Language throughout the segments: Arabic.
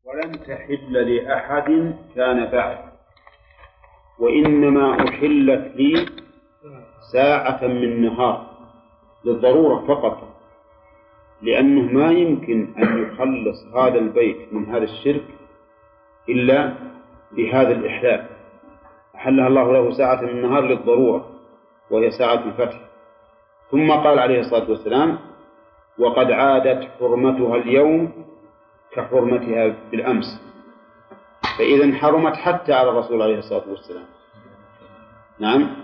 ولم تحل لأحد كان بعد، وإنما أحلت لي ساعة من نهار للضرورة فقط، لأنه ما يمكن أن يخلص هذا البيت من هذا الشرك إلا بهذا الإحلال. أحلها الله له ساعة من النهار للضرورة وهي ساعة الفتح. ثم قال عليه الصلاة والسلام: وقد عادت حرمتها اليوم كحرمتها بالأمس. فإذا حرمت حتى على الرسول عليه الصلاة والسلام. نعم.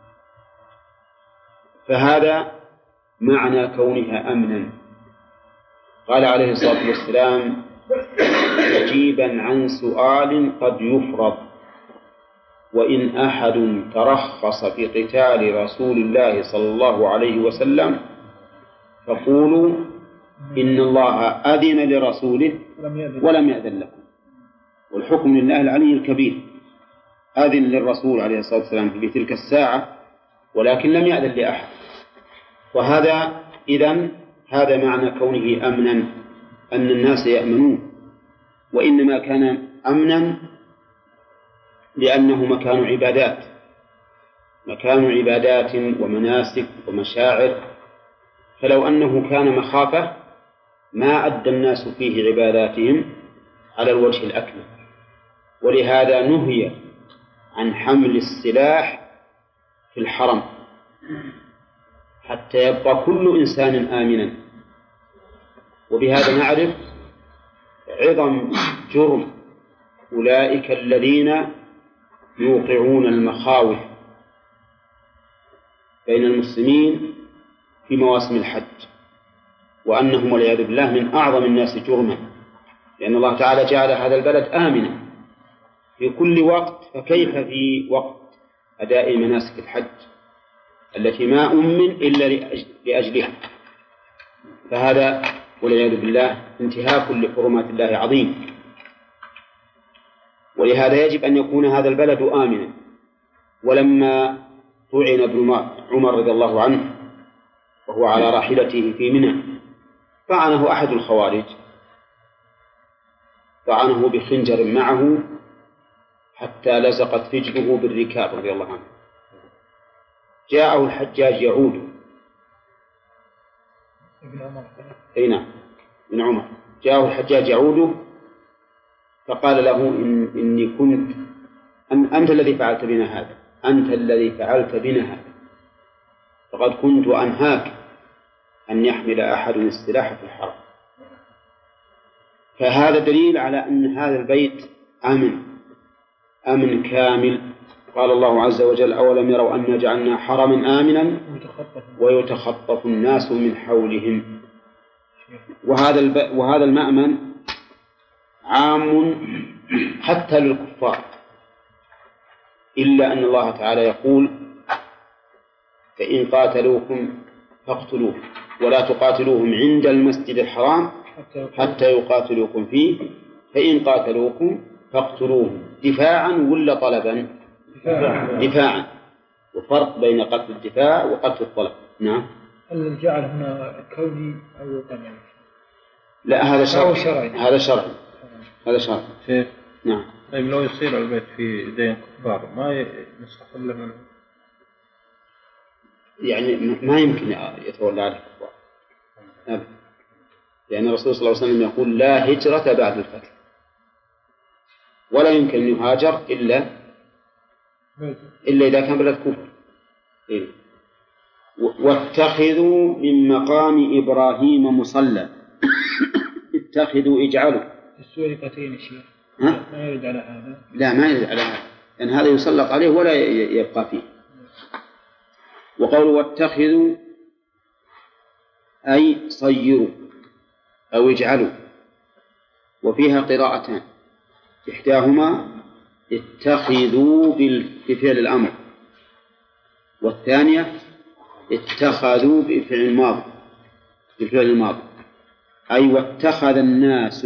فهذا معنى كونها أمنا. قال عليه الصلاة والسلام مجيبا عن سؤال قد يفرض: وإن أحد ترخص في قتال رسول الله صلى الله عليه وسلم فقولوا إن الله أذن لرسوله ولم يأذن لكم، والحكم لله العلي الكبير. أذن للرسول عليه الصلاة والسلام في تلك الساعة ولكن لم يأذن لأحد. وهذا إذن هذا معنى كونه أمنا، أن الناس يأمنون، وإنما كان أمنا لأنه مكان عبادات ومناسك ومشاعر. فلو أنه كان مخافة ما أدى الناس فيه عباداتهم على الوجه الأكمل. ولهذا نهي عن حمل السلاح في الحرم حتى يبقى كل إنسان آمنا. وبهذا نعرف عظم جرم أولئك الذين يوقعون المخاوف بين المسلمين في مواسم الحج، وأنهم والعياذ بالله من أعظم الناس جرما، لأن الله تعالى جعل هذا البلد آمنا في كل وقت، فكيف في وقت أداء مناسك الحج التي ما أمن إلا لأجلها؟ فهذا والعياذ بالله انتهاك لحرمات الله عظيم. ولهذا يجب أن يكون هذا البلد آمنا. ولما طعن ابن عمر رضي الله عنه وهو على راحلته في منى طعنه أحد الخوارج، طعنه بخنجر معه حتى لزقت رجله بالركاب رضي الله عنه. جاءه الحجاج يعود، ابن عمر جاءه الحجاج يعود فقال له: إني كنت أنت الذي فعلت بنا هذا، أنت الذي فعلت بنا هذا، فقد كنت أنهاك أن يحمل أحد السلاح في الحرم. فهذا دليل على أن هذا البيت أمن كامل. قال الله عز وجل: أولم يروا أنا جعلنا حرما آمنا ويتخطف الناس من حولهم. وهذا المأمن عام حتى للكفار، إلا أن الله تعالى يقول: فإن قاتلوكم فاقتلوه ولا تقاتلوهم عند المسجد الحرام حتى يقاتلوكم فيه فإن قاتلوكم فاقتلوهم دفاعا ولا طلبا؟ دفاعا. وفرق بين قتل الدفاع وقتل الطلب. نعم. هل جعل هنا كوني أو وطني؟ لا، هذا شرعي. هذا شرعي. نعم. طيب لو يصير البيت في دين كفار ما نستقل منه؟ يعني ما يمكن يتولى على الكفار أبدا، لأن الرسول صلى الله عليه وسلم يقول: لا هجرة بعد الفتح، ولا يمكن أن يهاجر إلا إذا كان بلد كفر. واتخذوا من مقام إبراهيم مصلى. اتخذوا اجعلوا السورقتين الشيخ ما يرد على هذا. لا، ما يرد على هذا، لأن هذا يسلط عليه ولا يبقى فيه. وقالوا واتخذوا أي صيروا أو اجعلوا. وفيها قراءتان، إحداهما اتخذوا بفعل الأمر، والثانية اتخذوا بفعل الماضي، أي واتخذ الناس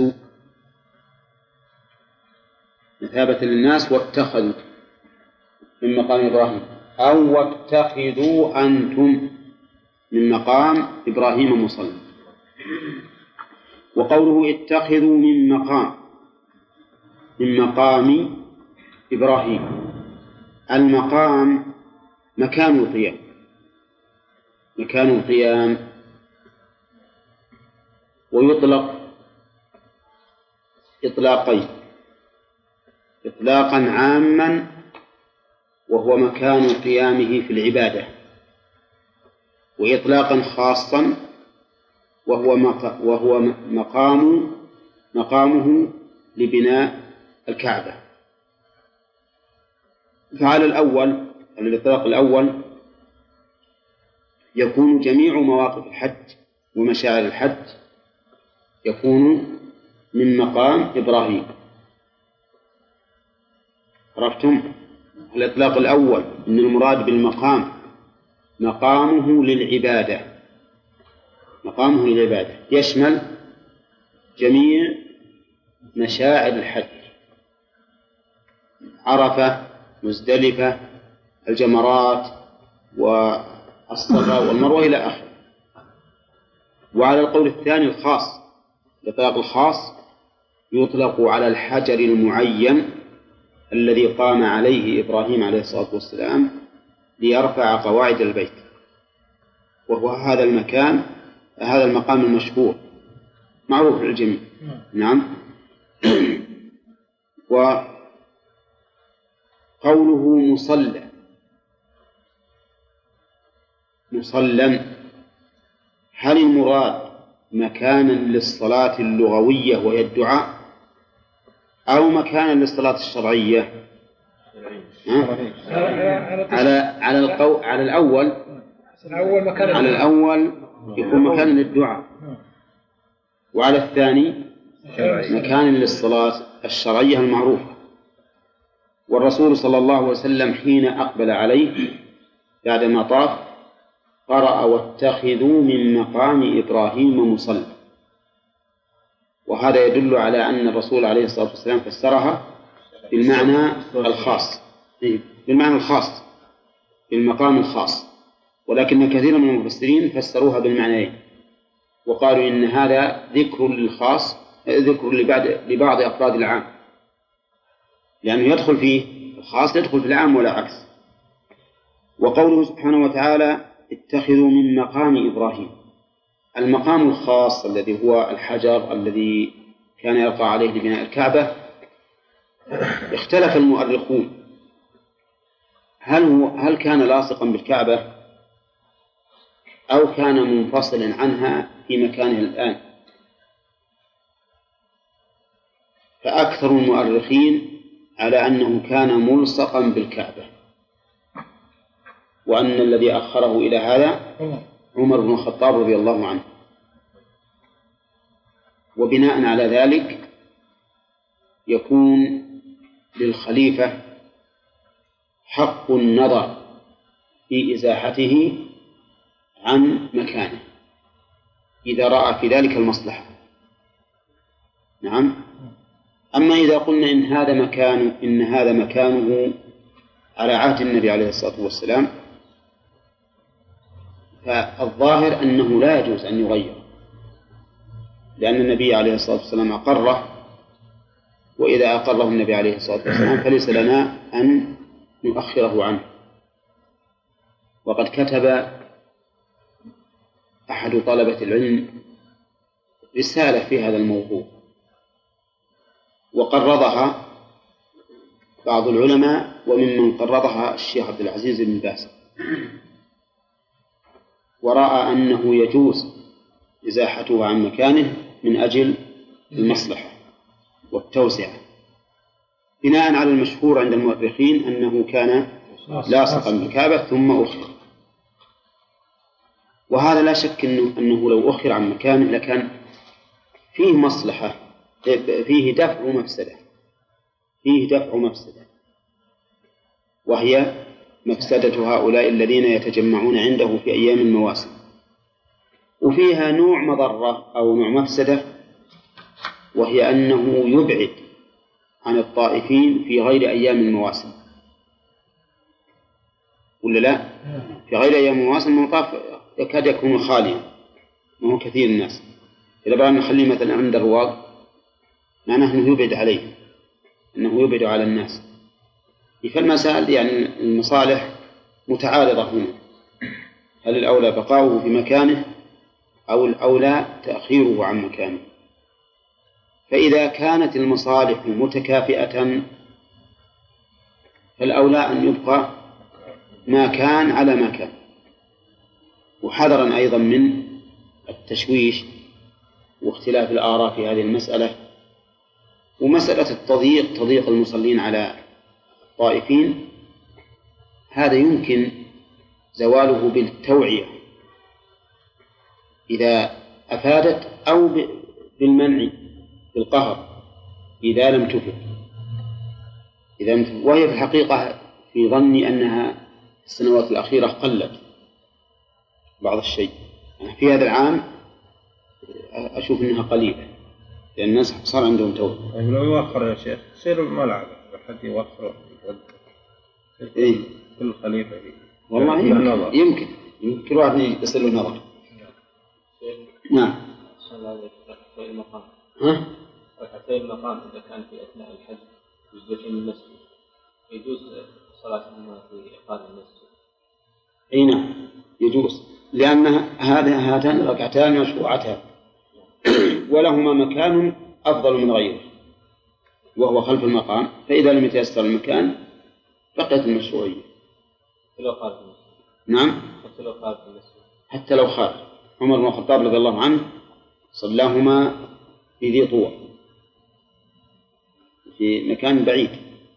مثابة للناس واتخذوا من مقام إبراهيم، أو واتخذوا أنتم من مقام إبراهيم مصلى. وقوله اتخذوا من مقام من مقام إبراهيم. المقام مكان القيام، مكان القيام، ويطلق إطلاقين: إطلاقا عاما وهو مكان قيامه في العبادة، وإطلاقا خاصا وهو مقامه لبناء الكعبة. فعلى الأول، الإطلاق الأول، يكون جميع مواقف الحج ومشاعر الحج يكون من مقام إبراهيم. عرفتم؟ الإطلاق الأول إن المراد بالمقام مقامه للعبادة، مقامه للعبادة يشمل جميع مشاعر الحج: عرفة، مزدلفة، الجمرات، والصفا والمروة إلى آخره. وعلى القول الثاني الخاص، الإطلاق الخاص يطلق على الحجر المعين الذي قام عليه إبراهيم عليه الصلاة والسلام ليرفع قواعد البيت، وهو هذا المكان، هذا المقام المشهور معروف للجميع. نعم. وقوله مصلى، مصلى، هل المراد مكانا للصلاة اللغوية وهي الدعاء، أو مكانا للصلاة الشرعية؟ على الأول يكون مكانا للدعاء، وعلى الثاني مكانا للصلاة الشرعية المعروفة. والرسول صلى الله عليه وسلم حين أقبل عليه بعدما طاف قرأ: واتخذوا من مقام إبراهيم مصلى. وهذا يدل على أن الرسول عليه الصلاة والسلام فسرها بالمعنى الخاص، بالمعنى الخاص، بالمقام الخاص، ولكن كثير من المفسرين فسروها بالمعنيين، وقالوا إن هذا ذكر للخاص، ذكر لبعض أفراد العام، لأنه يدخل فيه الخاص يدخل في العام ولا عكس. وقوله سبحانه وتعالى: اتخذوا من مقام إبراهيم، المقام الخاص الذي هو الحجر الذي كان يقع عليه لبناء الكعبة. اختلف المؤرخون هل كان لاصقا بالكعبة أو كان منفصلا عنها في مكانه الآن. فأكثر المؤرخين على أنه كان ملصقا بالكعبة، وأن الذي أخره إلى هذا عمر بن الخطاب رضي الله عنه. وبناء على ذلك يكون للخليفة حق النظر في إزاحته عن مكانه إذا رأى في ذلك المصلحة. نعم. أما إذا قلنا إن هذا مكانه على عهد النبي عليه الصلاة والسلام، فالظاهر أنه لا يجوز أن يغير، لأن النبي عليه الصلاة والسلام أقره، وإذا أقره النبي عليه الصلاة والسلام فليس لنا أن نؤخره عنه. وقد كتب أحد طلبة العلم رسالة في هذا الموضوع، وقرضها بعض العلماء، وممن قرضها الشيخ عبد العزيز بن باز، ورأى أنه يجوز إزاحته عن مكانه من أجل المصلحة والتوسعة، بناء على المشهور عند المؤرخين أنه كان لاصقا بالكعبة ثم أخر. وهذا لا شك أنه لو أخر عن مكانه لكان فيه مصلحة، فيه دفع مفسدة، وهي مفسدة هؤلاء الذين يتجمعون عنده في أيام المواسم، وفيها نوع مضرة أو نوع مفسدة، وهي أنه يبعد عن الطائفين في غير أيام المواسم، ولا لا؟ في غير أيام المواسم المطاف يكاد يكون خاليا، وهو كثير الناس. إذا بقى نخليه مثلا عند الرواق معناه أنه يبعد عليه، أنه يبعد على الناس. فالمسائل يعني المصالح متعارضة هنا، هل الأولى بقاؤه في مكانه أو الأولى تأخيره عن مكانه؟ فإذا كانت المصالح متكافئة فالأولى أن يبقى ما كان على ما كان، وحذرا أيضا من التشويش واختلاف الآراء في هذه المسألة. ومسألة تضييق المصلين على الطائفين هذا يمكن زواله بالتوعية إذا أفادت، أو بالمنع بالقهر إذا لم تفد. وهي في الحقيقة في ظني أنها في السنوات الأخيرة قلت بعض الشيء، في هذا العام أشوف أنها قليلة لأن الناس صار عندهم توبة. لو يوخر يا شيخ يصير الملعب حد يوخر إيه؟ كل خليفة والله يمكن كل واحد يصير له نظر. نعم. ها؟ ركعتي المقام إذا كان في أثناء الحج يجوز من المسجد يجوز صلاتهما في إقامة المسجد. أي نعم يجوز، لأن هاتان الركعتان مشروعتان ولهما مكان أفضل من غيره وهو خلف المقام، فإذا لم يتيسر المكان بقيت المشروعية. نعم حتى لو خارج. عمر بن الخطاب رضي الله عنه صلاهما في ذي طوى في مكان بعيد.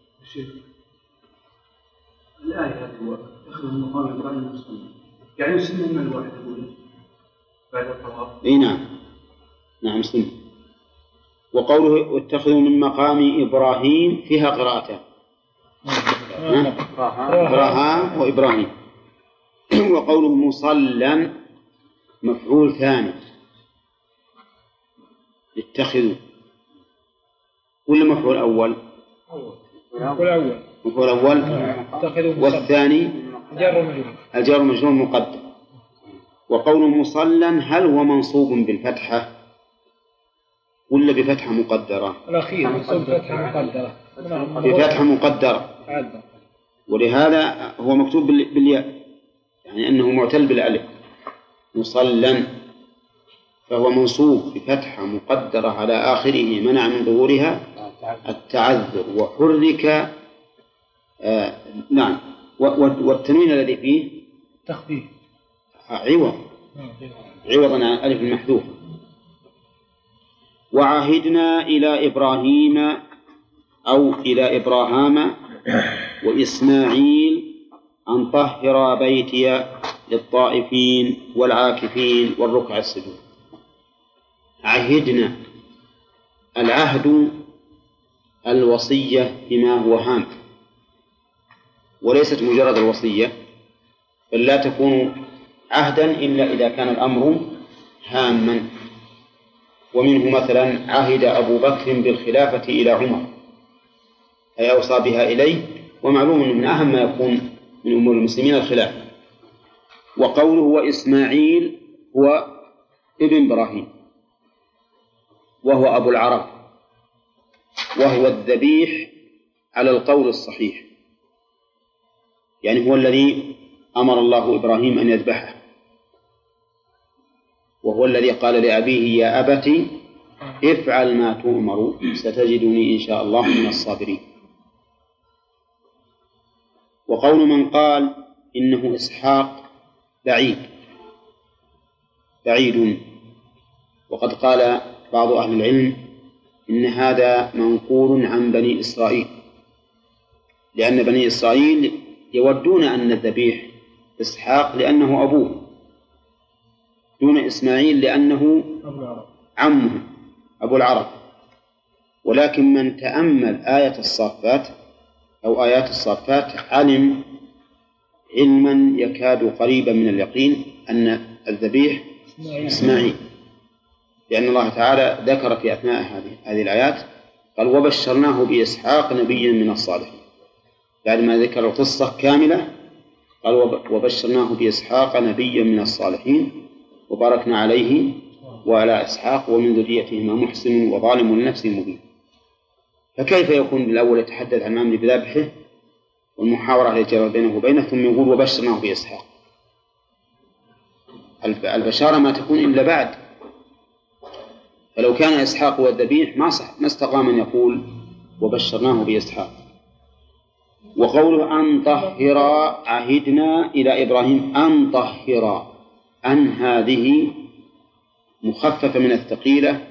الآية هذه تأخذ المقام إبراهيم المصلي يعني سنة من الواحد بعد الطواف. إيه نعم سنة. وقوله واتخذوا من مقام إبراهيم فيها قراءتان، قراءة وإبراهيم. وقوله مصلى مفعول ثاني اتخذوا، ولا مفعول أول؟ مفعول أول. والثاني الجار مجرور مقدم. وقوله مصلى هل هو منصوب بالفتحة ولا بفتحة مقدرة؟ الأخير بفتحة مقدرة. بفتحة مقدرة، ولهذا هو مكتوب بالياء يعني أنه معتل بالألف. مصلى فهو منصوب بفتحة مقدرة على آخره منع من ظهورها التعذر وحرك. نعم. والتنوين الذي فيه تخفيف عوضا عن ألف المحذوف. وعهدنا إلى إبراهيم أو إلى إبراهام وإسماعيل أن طهر بيتي للطائفين والعاكفين والركع السجود. عهدنا، العهد الوصية بما هو هام، وليست مجرد الوصية، بل لا تكون عهدا إلا إذا كان الأمر هاما. ومنه مثلا عهد أبو بكر بالخلافة إلى عمر أي أوصى بها إليه، ومعلوم أنه من أهم ما يكون من أمور المسلمين الخلافة. وقوله وإسماعيل هو ابن إبراهيم وهو أبو العرب، وهو الذبيح على القول الصحيح، يعني هو الذي أمر الله إبراهيم أن يذبحه، وهو الذي قال لأبيه يا أبت افعل ما تؤمر ستجدني إن شاء الله من الصابرين. وقول من قال إنه إسحاق بعيد، وقد قال بعض أهل العلم إن هذا منقول عن بني إسرائيل، لأن بني إسرائيل يودون أن الذبيح إسحاق لأنه أبوه، دون إسماعيل لأنه عمه أبو العرب. ولكن من تأمل آية الصافات أو آيات الصافات علم علما يكاد قريبا من اليقين أن الذبيح إسماعيل، لأن الله تعالى ذكر في أثناء هذه الآيات قال وبشرناه بإسحاق نبيا من الصالحين، بعد ما ذكر القصة كاملة قال وبشرناه بإسحاق نبيا من الصالحين وباركنا عليه وعلى إسحاق ومن ذريتهما محسن وظالم لنفسه مبين. فكيف يكون الأول يتحدث عن الأمر بذبحه والمحاورة التي جرت بينه وبينه ثم يقول وبشرناه بإسحاق؟ البشارة ما تكون إلا بعد. فلو كان إسحاق هو الذبيح ما استقام أن يقول وبشرناه بإسحاق. وقوله أن طهرا عهدنا إلى إبراهيم أن طهرا، أن هذه مخففة من الثقيلة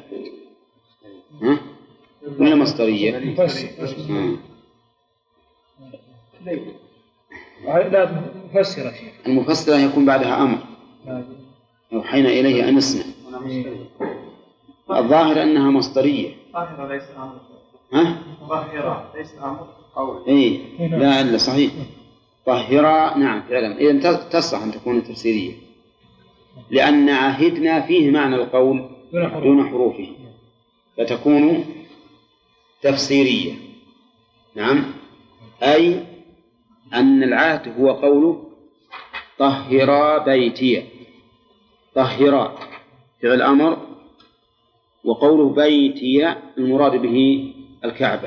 من المصدرية. لا مفسرة شيء. المفسرة يكون بعدها أمر أوحينا إليه أن اسمع. الظاهر أنها مصدرية. طاهرة ليس أمر. طاهرة ليس أمر. إيه لا صحيح. طهرا نعم فعلا. إذن تصح أن تكون تفسيرية، لأن عهدنا فيه معنى القول دون حروفه، فتكون تفسيرية. نعم، أي أن العهد هو قوله طهرا بيتي. طهرا فعل أمر، وقوله بيتي المراد به الكعبة،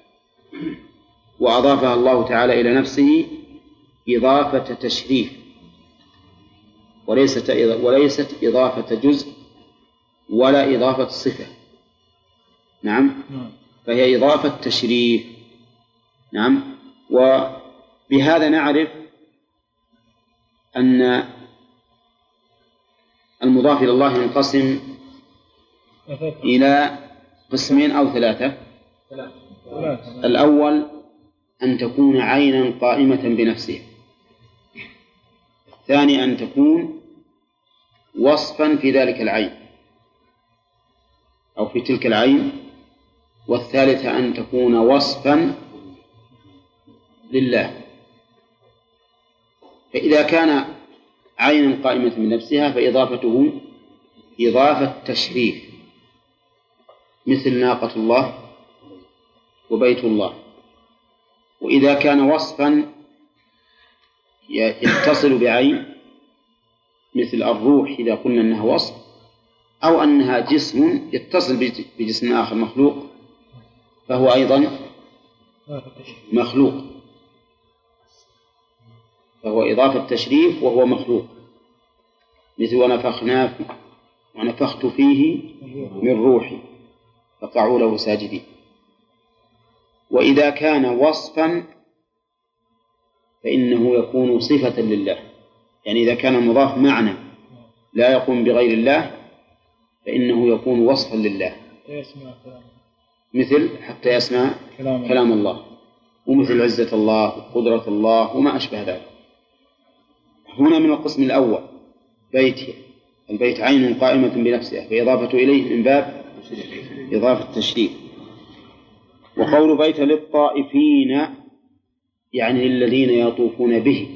وأضافها الله تعالى إلى نفسه إضافة تشريف وليست إضافة جزء ولا إضافة صفة. نعم، فهي إضافة تشريف. نعم، وبهذا نعرف أن المضاف إلى الله ينقسم إلى قسمين أو ثلاثة. الأول أن تكون عينا قائمة بنفسها، الثاني أن تكون وصفا في ذلك العين أو في تلك العين، والثالثة أن تكون وصفا لله. فإذا كان عينا قائمة بنفسها فإضافته إضافة تشريف، مثل ناقة الله وبيت الله. وإذا كان وصفا يتصل بعين، مثل الروح إذا قلنا أنها وصف، أو أنها جسم يتصل بجسم آخر مخلوق، فهو أيضا مخلوق، فهو إضافة تشريف وهو مخلوق، مثل ونفخت فيه من روحي فقعوا له ساجدين. وإذا كان وصفا فإنه يكون صفة لله، يعني إذا كان المضاف معنى لا يقوم بغير الله فإنه يكون وصفا لله، مثل حتى يسمع كلام الله، ومثل عزة الله وقدرة الله وما أشبه ذلك. هنا من القسم الأول بيتي، البيت عين قائمة بنفسها فإضافة إليه من باب إضافة التشريف. وقول بيت للطائفين يعني الذين يطوفون به،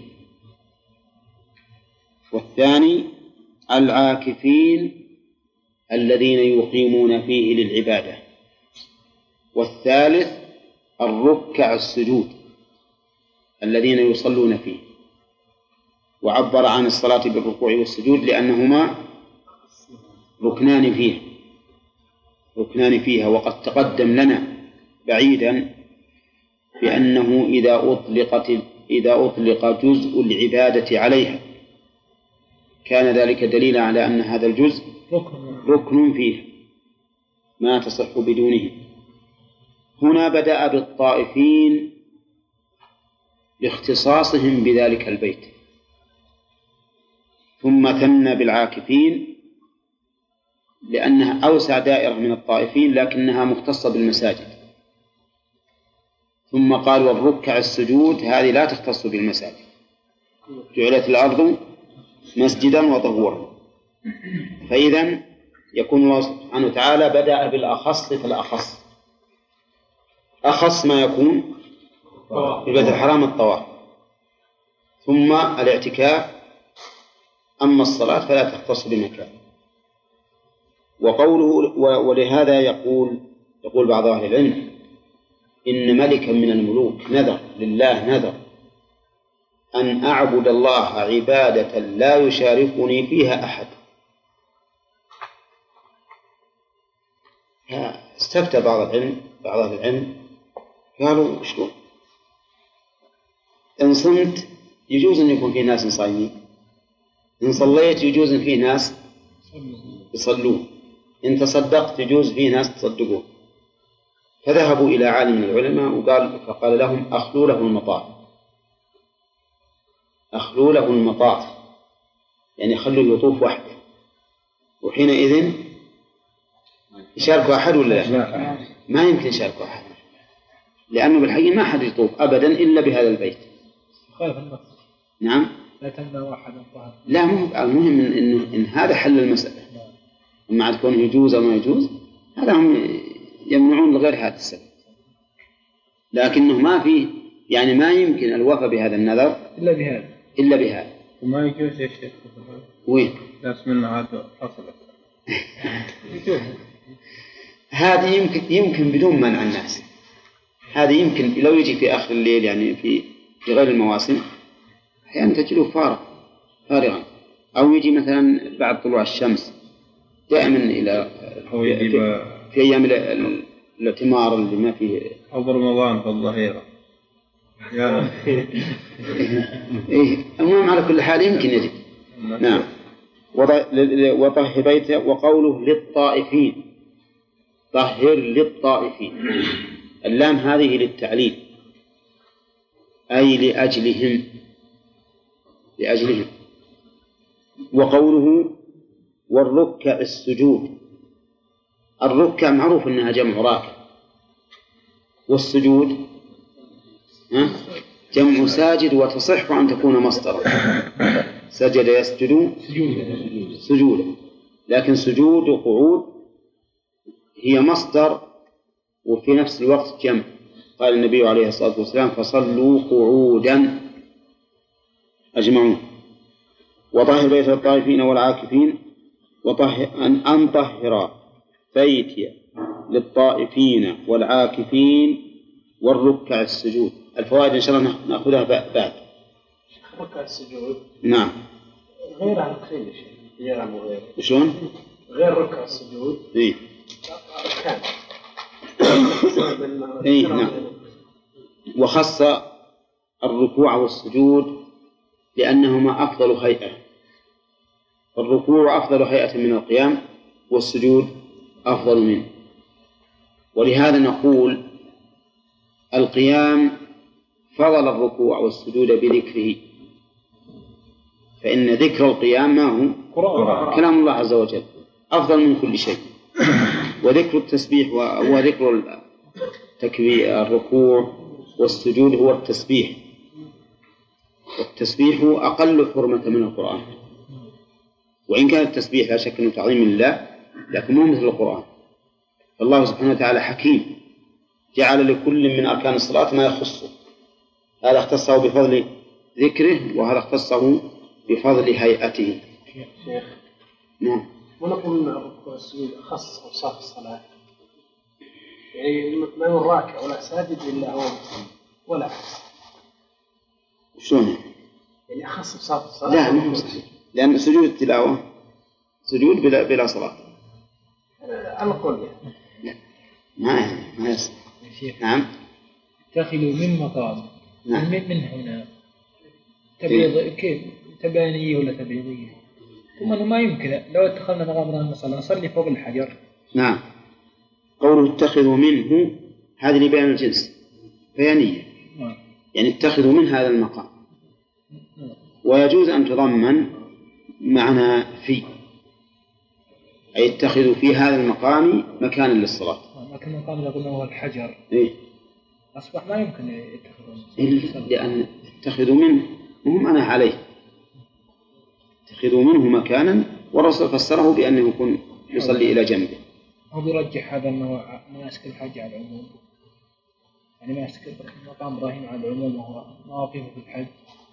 والثاني العاكفين الذين يقيمون فيه للعبادة، والثالث الركع السجود الذين يصلون فيه. وعبر عن الصلاة بالركوع والسجود لأنهما ركنان فيها. وقد تقدم لنا بعيدا بأنه إذا أطلق جزء العبادة عليها كان ذلك دليلا على أن هذا الجزء ركن فيه ما تصح بدونه. هنا بدأ بالطائفين لاختصاصهم بذلك البيت، ثم ثنى بالعاكفين لأنها أوسع دائرة من الطائفين لكنها مختصة بالمساجد، ثم قال والركع السجود هذه لا تختص بالمساجد، جعلت الأرض مسجدا وطهورا. فإذن يكون الله سبحانه وتعالى بدأ بالأخص فالأخص، أخص ما يكون في بيت الحرام الطواف، ثم الاعتكاف، أما الصلاة فلا تختص بمكان. وقوله ولهذا يقول بعض أهل العلم إن ملكا من الملوك نذر لله نذر أن أعبد الله عبادة لا يشاركني فيها أحد. استفتى بعض أهل العلم قالوا شلون؟ إن صمت يجوز أن يكون في ناس صايمين، إن صليت يجوز أن في ناس يصلون، إن تصدقت يجوز في ناس تصدقون. فذهبوا إلى عالم من العلماء فقال لهم أخلوا له المطاف، أخلوا له المطاف، يعني خلوا يطوف وحده، وحينئذ يشاركوا أحد ولا لا؟ ما يمكن يشاركوا أحد، لأنه بالحقيقة ما أحد يطوف أبدا إلا بهذا البيت. نعم. لا تمنع أحدا طهر. لا، المهم إن هذا حل المسألة. مع كونه يجوز أو ما يجوز، هذا هم يمنعون لغير هذا السبب، لكنه ما فيه، يعني ما يمكن الوفاء بهذا النذر إلا بهذا. وما يجوز يا شيخ وين؟ ناس منا هذا حصلت. هذه يمكن بدون منع الناس، هذه يمكن لو يجي في آخر الليل، يعني في غير المواسم أحيانا تجده فارغا، أو يجي مثلا بعد طلوع الشمس دائما إلى في أيام الاعتمار اللي ما فيه، أو رمضان في الظهيرة. إيه، المهم على كل حال يمكن يجي. نعم. وطهر بيته. وقوله للطائفين، طهر للطائفين، اللام هذه للتعليل، أي لأجلهم. وقوله والركع السجود، الركع معروف أنها جمع راكع، والسجود جمع ساجد، وتصح أن تكون مصدرا، سجد يسجد سجودا، لكن سجود وقعود هي مصدر وفي نفس الوقت جمع. قال النبي عليه الصلاة والسلام فصلوا قعودا أجمعون. وطهر بيت الطائفين والعاكفين، أن طهر بيتي للطائفين والعاكفين والركع السجود. الفوائد إن شاء الله نأخذها بعد. ركع السجود نعم غير عن كل شيء، غير وغير. شلون؟ غير ركع السجود. إيه. أركان. إيه نعم. وخص الركوع والسجود لأنهما أفضل هيئة، الركوع أفضل هيئة من القيام، والسجود أفضل منه. ولهذا نقول القيام فضل الركوع والسجود بذكره، فإن ذكر القيام ما هو كلام الله عز وجل أفضل من كل شيء، وذكر التسبيح وذكر تكبير الركوع والسجود هو التسبيح، والتسبيح أقل حرمة من القرآن، وإن كان التسبيح لا شك أنه تعظيم لله، لكن مو مثل القرآن. الله سبحانه وتعالى حكيم، جعل لكل من أركان الصلاة ما يخصه، هذا اختصه بفضل ذكره، وهذا اختصه بفضل هيئته. نعم. ونقول أن الركوع والسجود خاص أوصاف الصلاة، يعني ما هو الراكع ولا ساجد إلا هو مسلم ولا شلون؟ يعني أخص أوصاف الصلاة. لا مو صحيح، لأن سجود التلاوة سجود بلا صلاة. أنا أقول ما يصح. نعم. اتخذوا من مقام. نعم. من هنا تبيض كيف تبانية ولا تبيضية؟ ثم أنه ما يمكن لو اتخذنا مقام نصلي فوق الحجر. نعم. قوله اتخذوا منه هذه لبيان الجنس بيانية. نعم. يعني اتخذوا من هذا المقام. نعم. ويجوز أن تضمن معنى في، أي اتخذوا في هذا المقام مكانا للصلاة. لكن المقام اللي قلنا هو الحجر. إيه؟ أصبح ما يمكن يتخذون، لأن اتخذوا منه مهم أنا عليه، اتخذوا منه مكانا، والرسول فسره بأنه يكون يصلي إلى جنبه. هو بيرجح هذا أنه ماسك الحج على العموم، يعني ماسك مقام إبراهيم على العموم وهو مواقفه في الحج.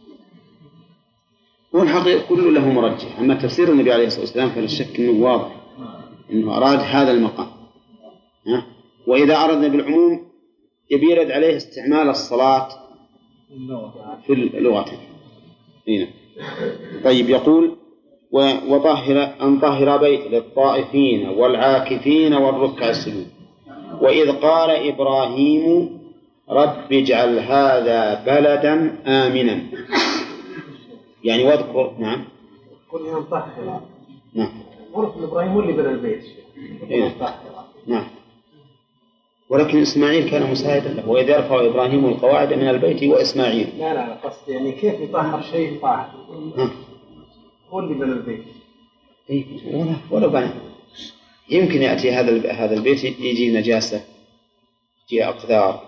والحقيقة كله له مرجح، أما تفسير النبي عليه الصلاة والسلام فلا شك أنه واضح أنه أراد هذا المقام. وإذا أردنا بالعموم يبي يرد عليه استعمال الصلاة في اللغة. هنا. طيب يقول أن طهر بيت للطائفين والعاكفين والركع السجود. وإذ قال إبراهيم رب اجعل هذا بلدا آمنا، يعني واذكر. نعم كل يوم طهر. نعم غرفة إبراهيم هو اللي بنى البيت. نعم، ولكن إسماعيل كان مساعدا له، وإذ يرفع إبراهيم القواعد من البيت وإسماعيل. لا قصدي يعني كيف يطهر شيء طاهر؟ هو اللي بنى البيت. ولا بنى، يمكن يأتي هذا البيت يجي نجاسة، يجي أقذار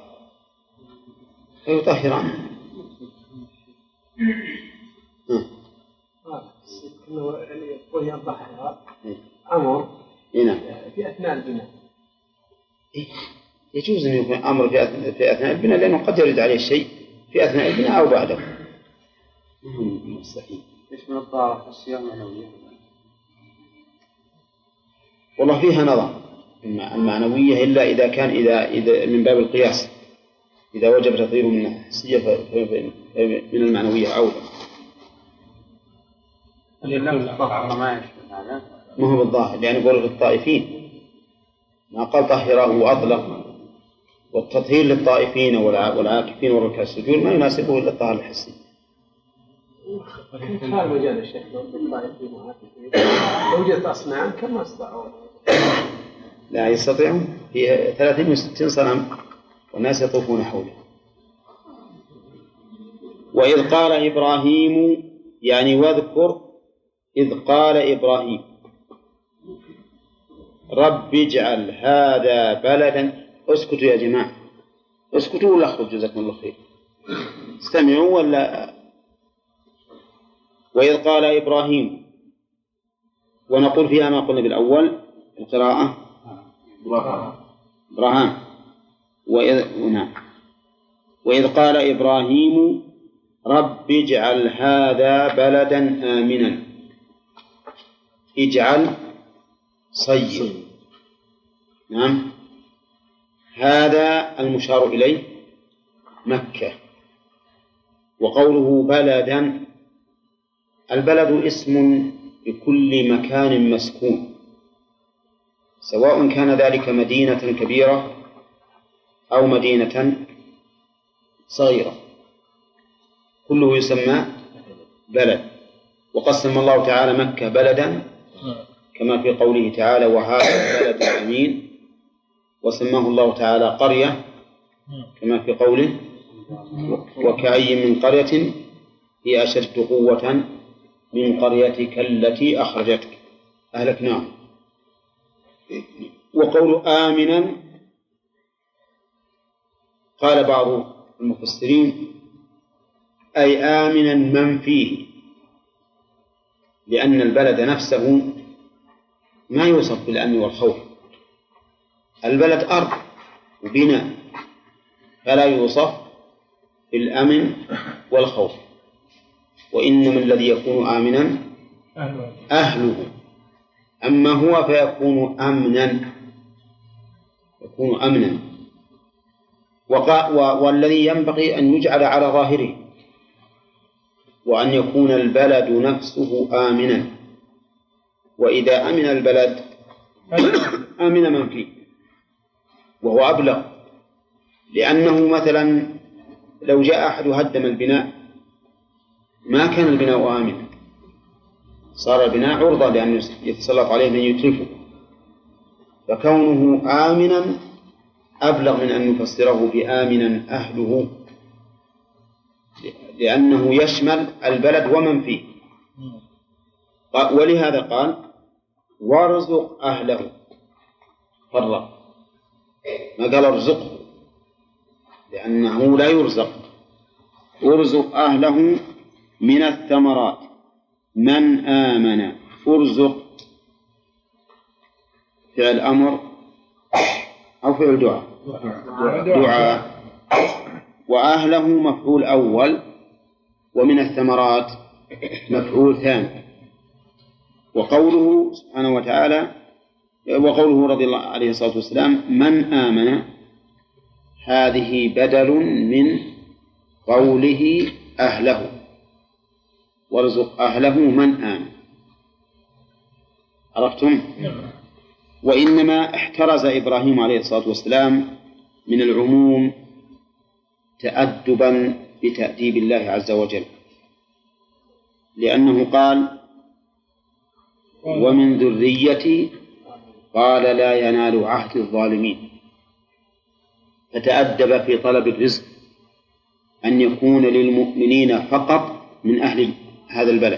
فيطهر عنه. كل يوم طهر أمر في أثناء البناء. يجوز أن يكون أمر في أثناء البناء، لأنه قد يرد عليه الشيء في أثناء البناء أو بعده. مستحيل. إيش من الطهارة الحسية والمعنوية؟ والله فيها نظر المعنوية، إلا إذا كان إذا من باب القياس، إذا وجب تطهير من الحسية من المعنوية أولى. ما هو بالظاهر، لأن يقول في الطائفين ما قال طهره وأطلق، والتطهير للطائفين والعاكفين والركع السجود ما يناسبه إلا الطهر الحسي. هذا مجال الشيخ لو وجدت أصنام كم استطاعوا؟ لا يستطيعون، في 360 صنم والناس يطوفون حوله. وإذ قال إبراهيم، يعني واذكر إذ قال إبراهيم رب اجعل هذا بلدا. اسكتوا يا جماعة، اسكتوا ولا اخرجوا جزاكم الله خير، استمعوا ولا. وإذ قال إبراهيم، ونقول فيها ما قلنا بالأول القراءة إبراهام. وإذ قال إبراهيم رب اجعل هذا بلدا آمنا. اجعل صير. نعم، هذا المشار إليه مكة. وقوله بلدا، البلد اسم لكل مكان مسكون، سواء كان ذلك مدينة كبيرة أو مدينة صغيرة، كله يسمى بلد. وقسم الله تعالى مكة بلدا كما في قوله تعالى وهذا البلد الأمين، وسماه الله تعالى قرية كما في قوله وكأي من قرية هي أشد قوة من قريتك التي أخرجتك أهلكناهم. وقول آمنا، قال بعض المفسرين أي آمنا من فيه، لأن البلد نفسه ما يوصف بالأمن والخوف، البلد أرض وبناء، فلا يوصف بالأمن والخوف، وإنما الذي يكون آمنا أهله، أما هو فيكون أمنا، يكون أمنا. والذي ينبغي أن يجعل على ظاهره، وأن يكون البلد نفسه آمنا، وإذا أمن البلد آمن من فيه، وهو أبلغ، لأنه مثلا لو جاء أحد هدم البناء ما كان البناء آمنا، صار البناء عرضة لأن يتسلط عليه من يتلفه، فكونه آمنا أبلغ من أن نفسره بآمنا أهله، لأنه يشمل البلد ومن فيه. ولهذا قال وارزق أهله، فرق، ما قال ارزقه لأنه لا يرزق، ارزق أهله من الثمرات من آمن. ارزق فعل أمر أو فعل دعاء، وأهله مفعول أول، ومن الثمرات مفعول ثاني. وقوله سبحانه وتعالى، وقوله رضي الله عليه الصلاة والسلام من آمن، هذه بدل من قوله أهله، وارزق أهله من آمن. عرفتم؟ وإنما احترز إبراهيم عليه الصلاة والسلام من العموم تأدبا بتأديب الله عز وجل، لأنه قال ومن ذريتي، قال لا ينال عهد الظالمين، فتأدب في طلب الرزق أن يكون للمؤمنين فقط من أهل هذا البلد.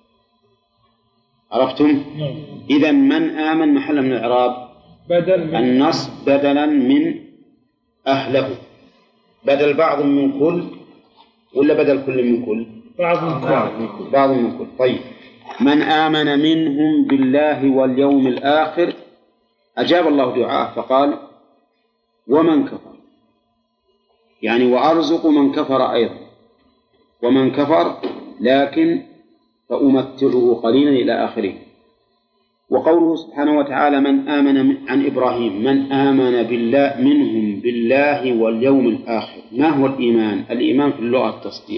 عرفتم؟ إذا من آمن محل من الإعراب النصب بدلا من أهله، بدل بعض من كل ولا بدل كل من كل؟ بعض من كل. طيب، من آمن منهم بالله واليوم الآخر، أجاب الله دعاءه فقال ومن كفر، يعني وأرزق من كفر أيضا، ومن كفر لكن فأمتعه قليلا إلى آخره. وقوله سبحانه وتعالى من آمن عن إبراهيم، من آمن بالله منهم بالله واليوم الآخر. ما هو الإيمان؟ الإيمان في اللغة التصديق،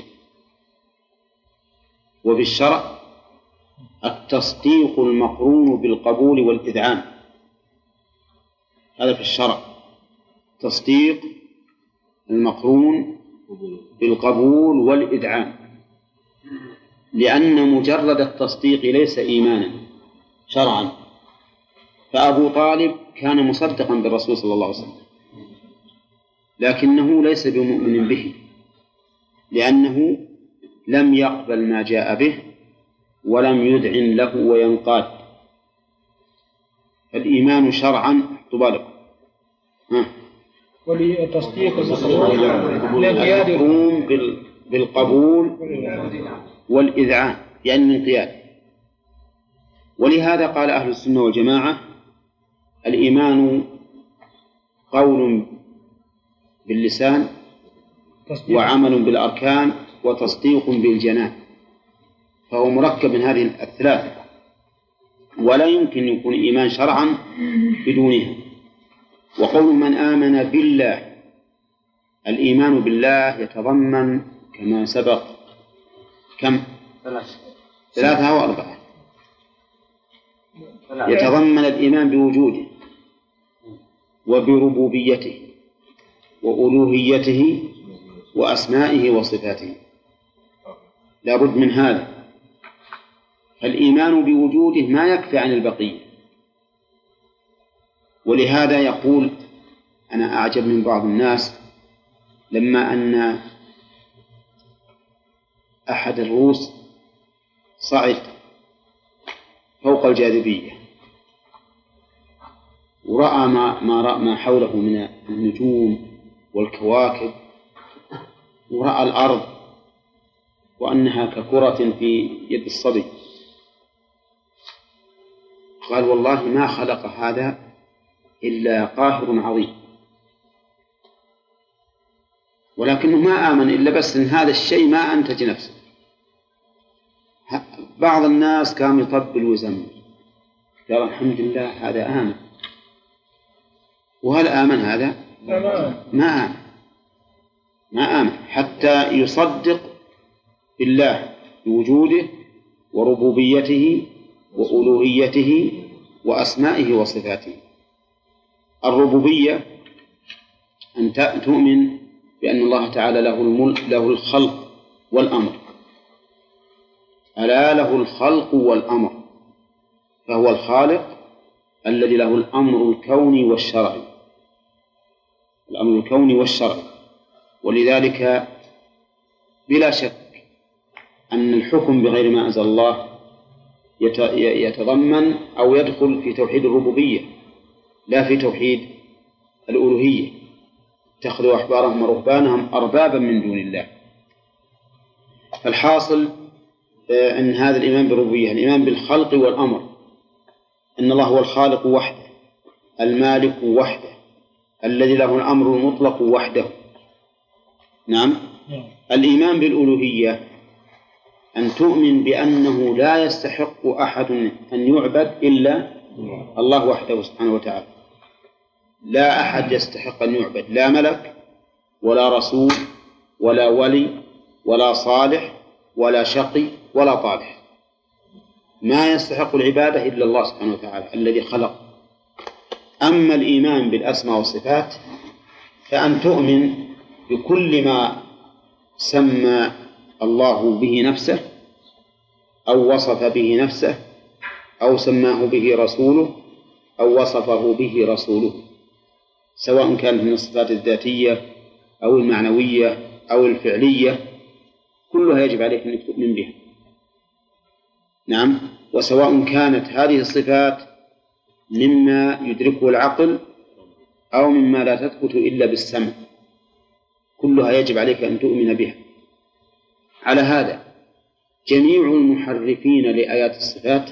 وفي الشرع التصديق المقرون بالقبول والإذعان. هذا في الشرع تصديق المقرون بالقبول والإذعان، لأن مجرد التصديق ليس إيمانا شرعا. فأبو طالب كان مصدقا بالرسول صلى الله عليه وسلم، لكنه ليس بمؤمن به، لأنه لم يقبل ما جاء به ولم يذعن له وينقاد. الإيمان شرعا طبالك ولتصديق المقرون بالقبول والإذعان، يعني الانقياد. ولهذا قال أهل السنة والجماعة الإيمان قول باللسان وعمل بالأركان وتصديق بالجنان، فهو مركب من هذه الثلاثة، ولا يمكن يكون إيمان شرعا بدونها. وقول من آمن بالله، الإيمان بالله يتضمن كما سبق كم؟ 3 أو 4. يتضمن الإيمان بوجوده وبربوبيته وألوهيته وأسمائه وصفاته، لا بد من هذا. الإيمان بوجوده ما يكفي عن البقية، ولهذا يقول أنا أعجب من بعض الناس لما أن أحد الروس صعد فوق الجاذبية ورأى ما حوله من النجوم والكواكب، ورأى الأرض وأنها ككرة في يد الصبي، قال والله ما خلق هذا إلا قاهر عظيم، ولكنه ما آمن إلا بس إن هذا الشيء ما أنتج نفسه. بعض الناس كان يطبل ويزمر، قال الحمد لله هذا آمن. وهل آمن هذا؟ ما آمن حتى يصدق بالله بوجوده وربوبيته وألوهيته وأسمائه وصفاته. الربوبية أن تؤمن بأن الله تعالى له الملك، له الخلق والأمر، ألا له الخلق والأمر، فهو الخالق الذي له الأمر الكوني والشرعي، الأمر الكوني والشرعي. ولذلك بلا شك أن الحكم بغير ما أنزل الله يتضمن أو يدخل في توحيد الربوبية لا في توحيد الألوهية. اتخذوا أحبارهم ورهبانهم أربابا من دون الله. فالحاصل أن هذا الإيمان بالربوبية، الإيمان بالخلق والأمر، أن الله هو الخالق وحده، المالك وحده، الذي له الأمر المطلق وحده. نعم. الإيمان بالألوهية أن تؤمن بأنه لا يستحق أحد أن يعبد إلا الله وحده سبحانه وتعالى. لا أحد يستحق أن يعبد، لا ملك ولا رسول ولا ولي ولا صالح ولا شقي ولا طالح، ما يستحق العبادة إلا الله سبحانه وتعالى الذي خلق. أما الإيمان بالأسماء والصفات فأن تؤمن بكل ما سمى الله به نفسه أو وصف به نفسه أو سماه به رسوله أو وصفه به رسوله، سواء كانت من الصفات الذاتية أو المعنوية أو الفعلية، كلها يجب عليك أن تؤمن بها. نعم، وسواء كانت هذه الصفات مما يدركه العقل أو مما لا تثبت إلا بالسمع، كلها يجب عليك أن تؤمن بها. على هذا جميع المحرفين لآيات الصفات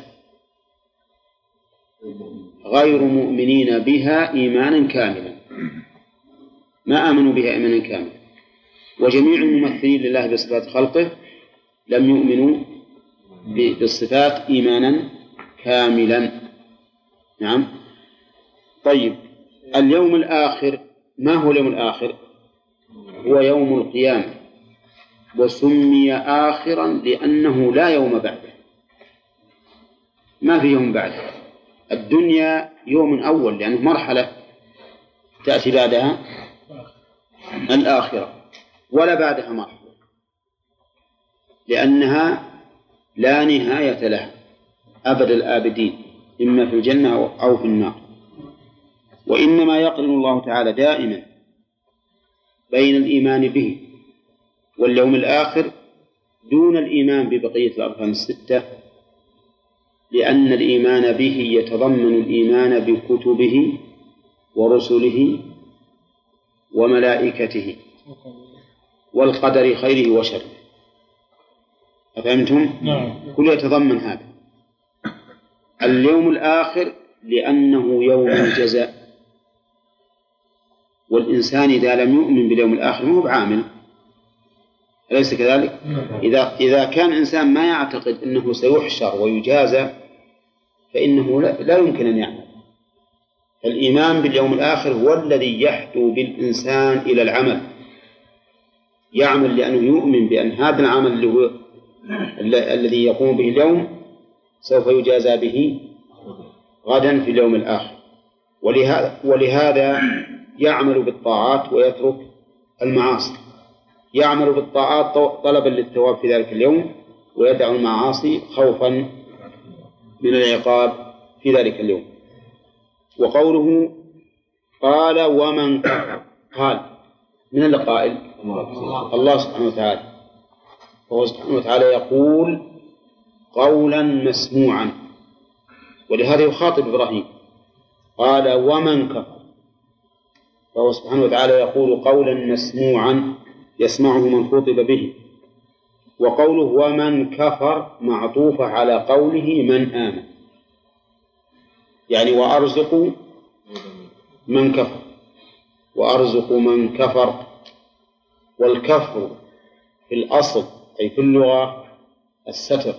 غير مؤمنين بها إيمانا كاملا، ما آمنوا بها إيمانا كاملا. وجميع الممثلين لله بصفات خلقه لم يؤمنوا بالصفات إيمانا كاملا. نعم. طيب، اليوم الآخر، ما هو اليوم الآخر؟ هو يوم القيامة، وسمي آخرا لأنه لا يوم بعده، ما في يوم بعده. الدنيا يوم أول لأنه مرحلة تأتي بعدها الآخرة، ولا بعدها مرحلة لأنها لا نهاية لها أبد الآبدين، إما في الجنة أو في النار. وإنما يقرن الله تعالى دائما بين الإيمان به واليوم الآخر دون الإيمان ببقية الأركان الستة، لأن الإيمان به يتضمن الإيمان بكتبه ورسله وملائكته والقدر خيره وشره. أفهمتم؟ كل يتضمن هذا. اليوم الآخر لأنه يوم الجزاء، والإنسان إذا لم يؤمن باليوم الآخر ما هو بعامل، أليس كذلك؟ إذا كان إنسان ما يعتقد أنه سيحشر ويجازى فإنه لا يمكن أن يعمل. الإيمان باليوم الآخر هو الذي يحدو بالإنسان إلى العمل، يعمل لأنه يؤمن بأن هذا العمل اللي هو الذي يقوم به اليوم سوف يجازى به غدا في اليوم الآخر. ولهذا يعمل بالطاعات ويترك المعاصي، يعمل بالطاعات طلبا للثواب في ذلك اليوم، ويدع المعاصي خوفا من العقاب في ذلك اليوم. وقوله قال ومن كفر، قال من القائل؟ الله سبحانه وتعالى. فهو سبحانه وتعالى يقول قولا مسموعا، ولهذا يخاطب إبراهيم قال ومن كفر، فهو سبحانه وتعالى يقول قولا مسموعا يسمعه من خطب به. وقوله ومن كفر معطوفة على قوله من آمن، يعني وأرزق من كفر، وأرزق من كفر. والكفر في الأصل أي في اللغة الستر،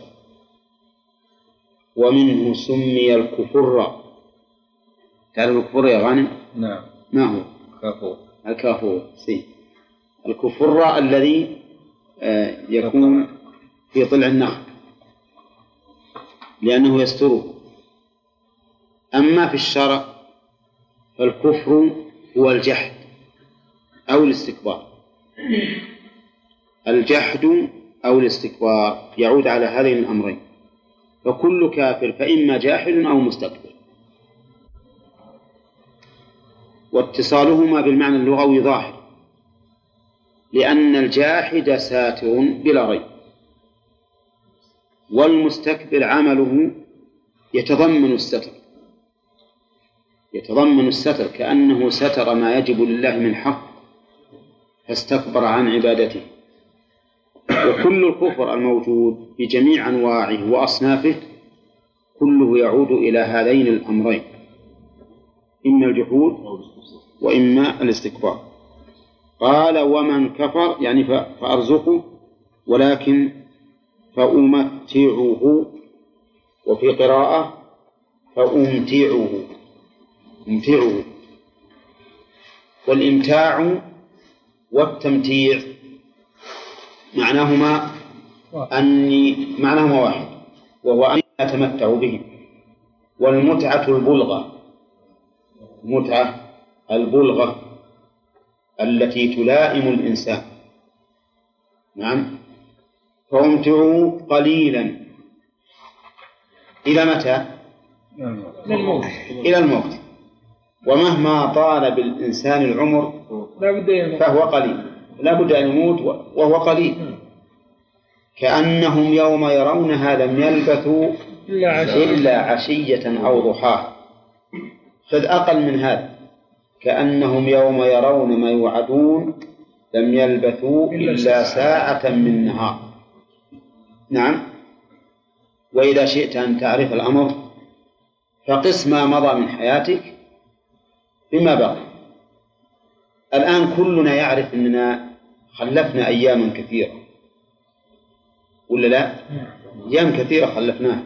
ومنه سمي الكفر. تعرف الكفر يا غانم؟ نعم. ما هو؟ كفور. الكافور. الكفر الذي يكون في طلع النخل لأنه يستره. أما في الشرع فالكفر هو الجحد أو الاستكبار، الجحد أو الاستكبار يعود على هذين الأمرين، فكل كافر فإما جاحد أو مستكبر. واتصالهما بالمعنى اللغوي ظاهر، لأن الجاحد ساتر بلا ريب، والمستكبر عمله يتضمن الستر، يتضمن الستر كأنه ستر ما يجب لله من حق فاستكبر عن عبادته. وكل الكفر الموجود بجميع أنواعه وأصنافه كله يعود إلى هذين الأمرين، إما الجحود وإما الاستكبار. قال ومن كفر يعني فأرزقه، ولكن فأمتعه، وفي قراءة فأمتعه، أمتعه. والإمتاع والتمتيع معناهما واحد، وهو أن أتمتع به. والمتعة البلغة، المتعة البلغة التي تلائم الإنسان، نعم. فامتعوا قليلا إلى متى؟ للموت. إلى الموت. ومهما طال بالإنسان العمر فهو قليل، لا بد أن يموت وهو قليل. كأنهم يوم يرونها لم يلبثوا إلا عشية أو ضحاها. خذ أقل من هذا، كأنهم يوم يرون ما يوعدون لم يلبثوا إلا ساعة من نهار. نعم. وإذا شئت أن تعرف الأمر فقس ما مضى من حياتك بما بقي. الآن كلنا يعرف أننا خلفنا أياما كثيرة، ولا لا؟ أيام كثيرة خلفناها.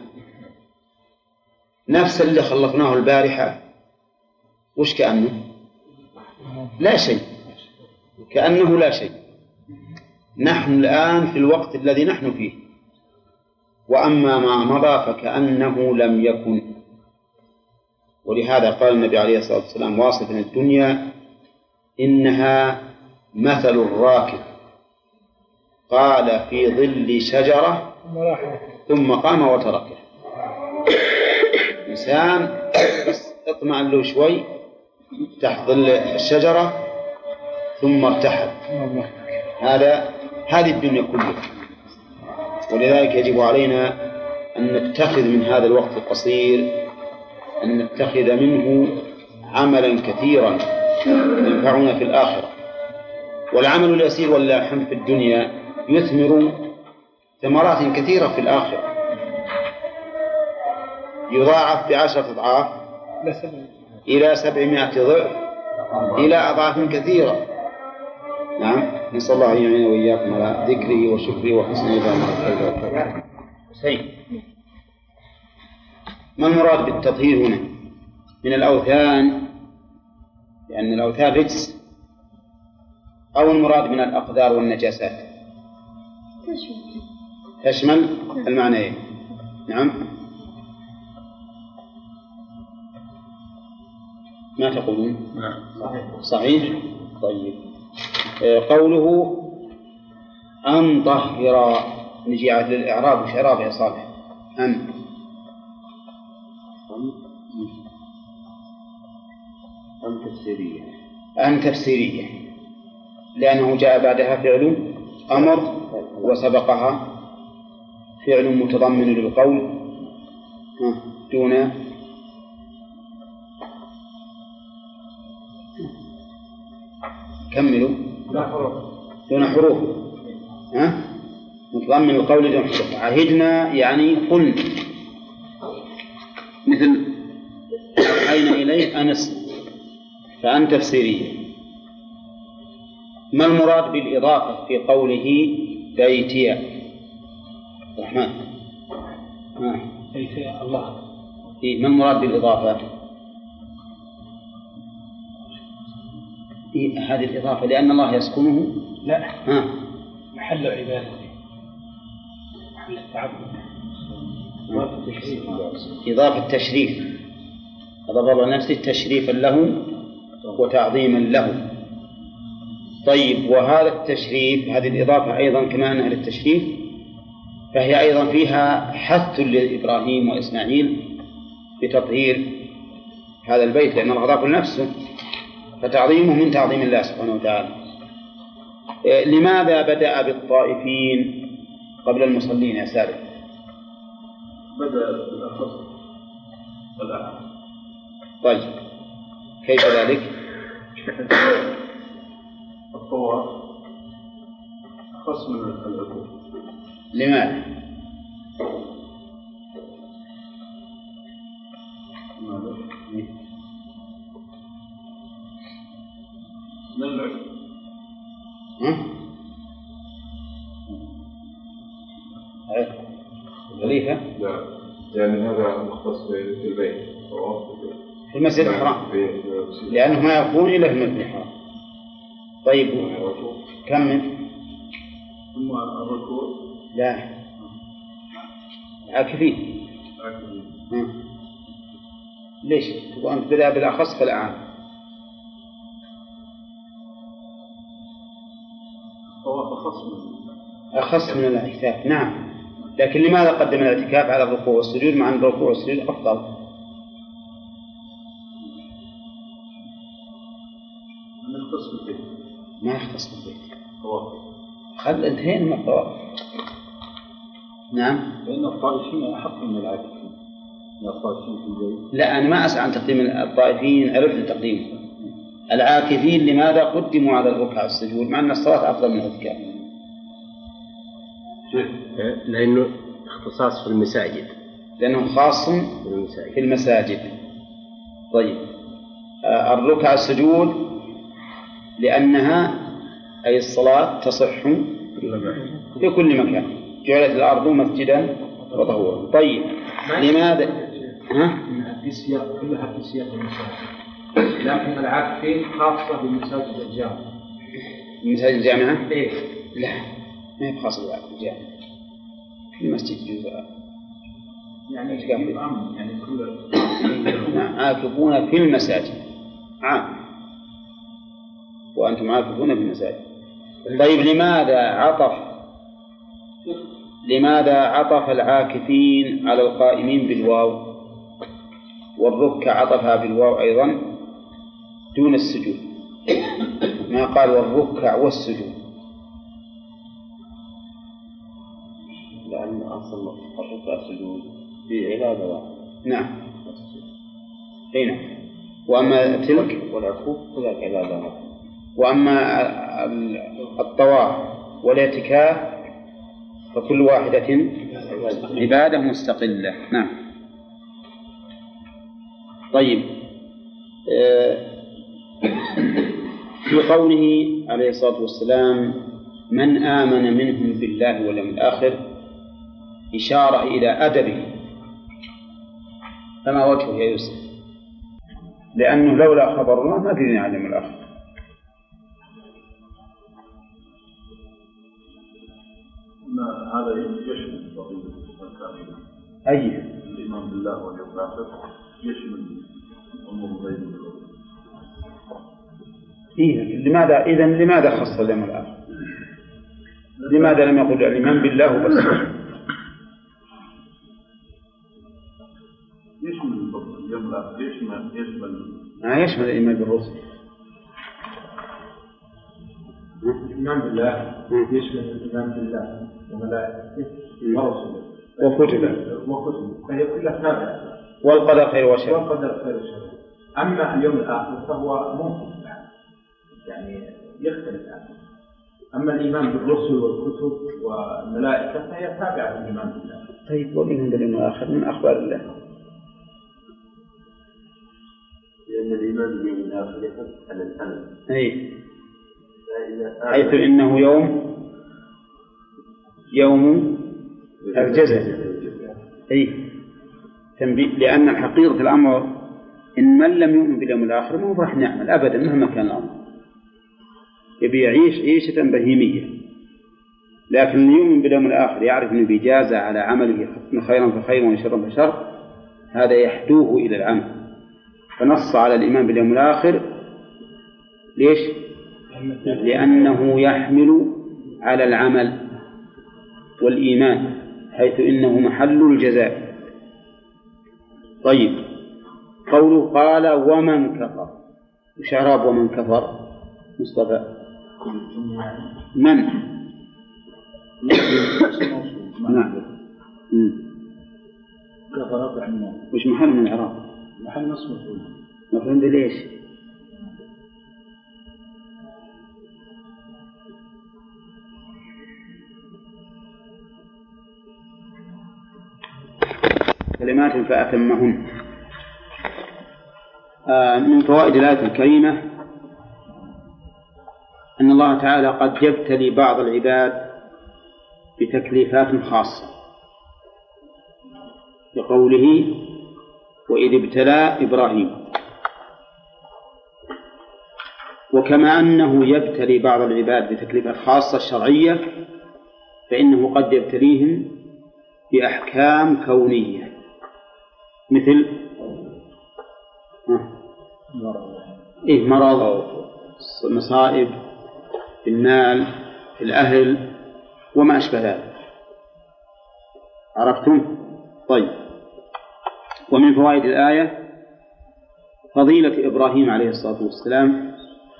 نفس اللي خلفناه البارحة وش كأنه؟ لا شيء، كأنه لا شيء. نحن الآن في الوقت الذي نحن فيه، وأما ما مضى فكأنه لم يكن. ولهذا قال النبي عليه الصلاة والسلام واصفا الدنيا إنها مثل الراكب قال في ظل شجرة ثم قام وتركه. إنسان بس اطمأن له شوي تحت ظل الشجرة ثم ارتحل. هذه الدنيا كلها. ولذلك يجب علينا أن نتخذ من هذا الوقت القصير أن نتخذ منه عملا كثيرا ينفعنا في الآخرة. والعمل اليسير واللاحم في الدنيا يثمر ثمرات كثيرة في الآخرة، يضاعف ب10 أضعاف إلى 700 ضعف إلى أضعاف كثيرة. نعم. نسأل الله أن يعين وإياكم على ذكره وشكره وحسن عبادته. ما المراد بالتطهير هنا من الأوثان؟ لأن الأوثان رجس، أو المراد من الأقدار والنجاسات؟ تشمل المعنيين. نعم. ما تقولون؟ صحيح. طيب. قوله أن طهر، نجي على الإعراب. وش إعراب يا صالح؟ أن تفسيرية، لأنه جاء بعدها فعل أمر وسبقها فعل متضمن للقول دون كملوا دون حروف. متضمن القول دون حروف. عهدنا يعني قلنا، مثل أوحينا إليه أنس، فأن تفسيرية. ما المراد بالإضافة في قوله بيتي الرحمن؟ بيتي الله. ما المراد بالإضافة؟ هذه الإضافة لأن الله يسكنه؟ لا. محل عبادته، محل التعبد. إضافة تشريف، أضاف الله نفسه تشريفا له وتعظيما له. طيب. وهذا التشريف، هذه الإضافة أيضا كما أنها للتشريف فهي أيضا فيها حث لإبراهيم وإسماعيل بتطهير هذا البيت، لأن الله أضاف لنفسه، فتعظيمه من تعظيم الله سبحانه وتعالى. لماذا بدأ بالطائفين قبل المصلين يا سالم؟ بدأ بالأخص. طيب. كيف ذلك؟ الطواف أخص من الركوع. لماذا؟ خليفة؟ لا، يعني هذا مختص بالبيت، في المسجد الحرام، لأنه ما يكون إلا في المسجد الحرام. طيب. كمل. ثم الركوع. لا، عاكفين. ليش؟ تبغى أن تبدأ بالأخص فالأعام. الطواف أخص من أخص من الاعتكاف. نعم، لكن لماذا قدم الاعتكاف على الركوع والسجود مع أن الركوع والسجود أفضل؟ ما يختص بالبيت. خل انتهينا من الطواف. نعم. لأن الطائفين أحق من العاكفين. الطائفين في البيت. لا، أنا ما أسعى عن تقديم الطائفين، عرفت تقديمهم. العاكفين لماذا قدموا على الركوع والسجود مع أن الصلاة أفضل من الاعتكاف؟ لأنه اختصاص في المساجد. لأنه خاص في المساجد. طيب، الركوع والسجود لأنها أي الصلاة تصح في كل مكان، جعلت الأرض مسجدا وطهورا. طيب، لماذا؟ في سياق كلها في سياق المساجد، لكن العاكفين خاصة بالمساجد الجامعة. المساجد الجامعة؟ إيه؟ لا، ما هي خاصة بالجامعة. في المسجد جزء يعني كل عاكفون في المساجد عام، وأنتم عاكفون في المساجد. طيب، لماذا عطف العاكفين على القائمين بالواو، والركع عطفها بالواو أيضا دون السجود، ما قال والركع والسجود؟ لأن أصل الركع والسجود في عبادة واحدة. نعم. هنا وأما تلك والعكوف كذلك عبادة واحدة. وأما الطواف والاعتكاف فكل واحدة عبادة مستقلة. نعم. طيب، في قوله عليه الصلاة والسلام من آمن منهم بالله واليوم الآخر إشارة إلى أدبه، فما وجهه يا يوسف؟ لأنه لولا خبر الله ما درينا عن اليوم الآخر. هذا يشمل بقية أي الإيمان بالله واليوم الآخر، يشمل أمور غير. لماذا خص اليوم الآخر؟ لماذا لم يقل الإيمان بالله بس؟ يشمل اليوم الآخر، يشمل الإيمان بالرسل. الإيمان بالله يشمل الإيمان بالله وملائكته ورسله وكتبه، فهي كلها تابعة. والقدر خير وشر. أما اليوم الآخر فهو ممكن يعني يختلف عنه. أما الإيمان بالرسل والكتب والملائكة فهي تابعة للإيمان بالله. طيب، والإيمان باليوم الآخر من أخبار الله، لأن الإيمان باليوم الآخر يحث على الأمل. حيث إنه يوم الجزاء. تنبيه، لأن الحقيقة الأمر إن من لم يؤمن باليوم الآخر ما راح نعمل أبدا مهما كان الأمر، يبي يعيش عيشة بهيمية. لكن اللي يؤمن باليوم الآخر يعرف أنه بيجازى على عمله، خيرا فخير وشرا فشر، هذا يحدوه إلى العمل. فنص على الإيمان باليوم الآخر ليش؟ لأنه يحمل على العمل والإيمان، حيث إنه محل الجزاء. طيب، قوله قال ومن كفر، وش إعراب ومن كفر مصطفى؟ من؟ نعم. كفر عنه. وش محل من الإعراب؟ محل نصب مفهوم ليش؟ كلمات فأتمهن. من فوائد الآية الكريمة أن الله تعالى قد يبتلي بعض العباد بتكليفات خاصة، بقوله وإذ ابتلى إبراهيم. وكما أنه يبتلي بعض العباد بتكليفات خاصة شرعية، فإنه قد يبتليهم بأحكام كونية مثل مرض، مصائب في المال، في الأهل، وما أشبه ذلك. عرفتم؟ طيب. ومن فوائد الآية فضيلة إبراهيم عليه الصلاة والسلام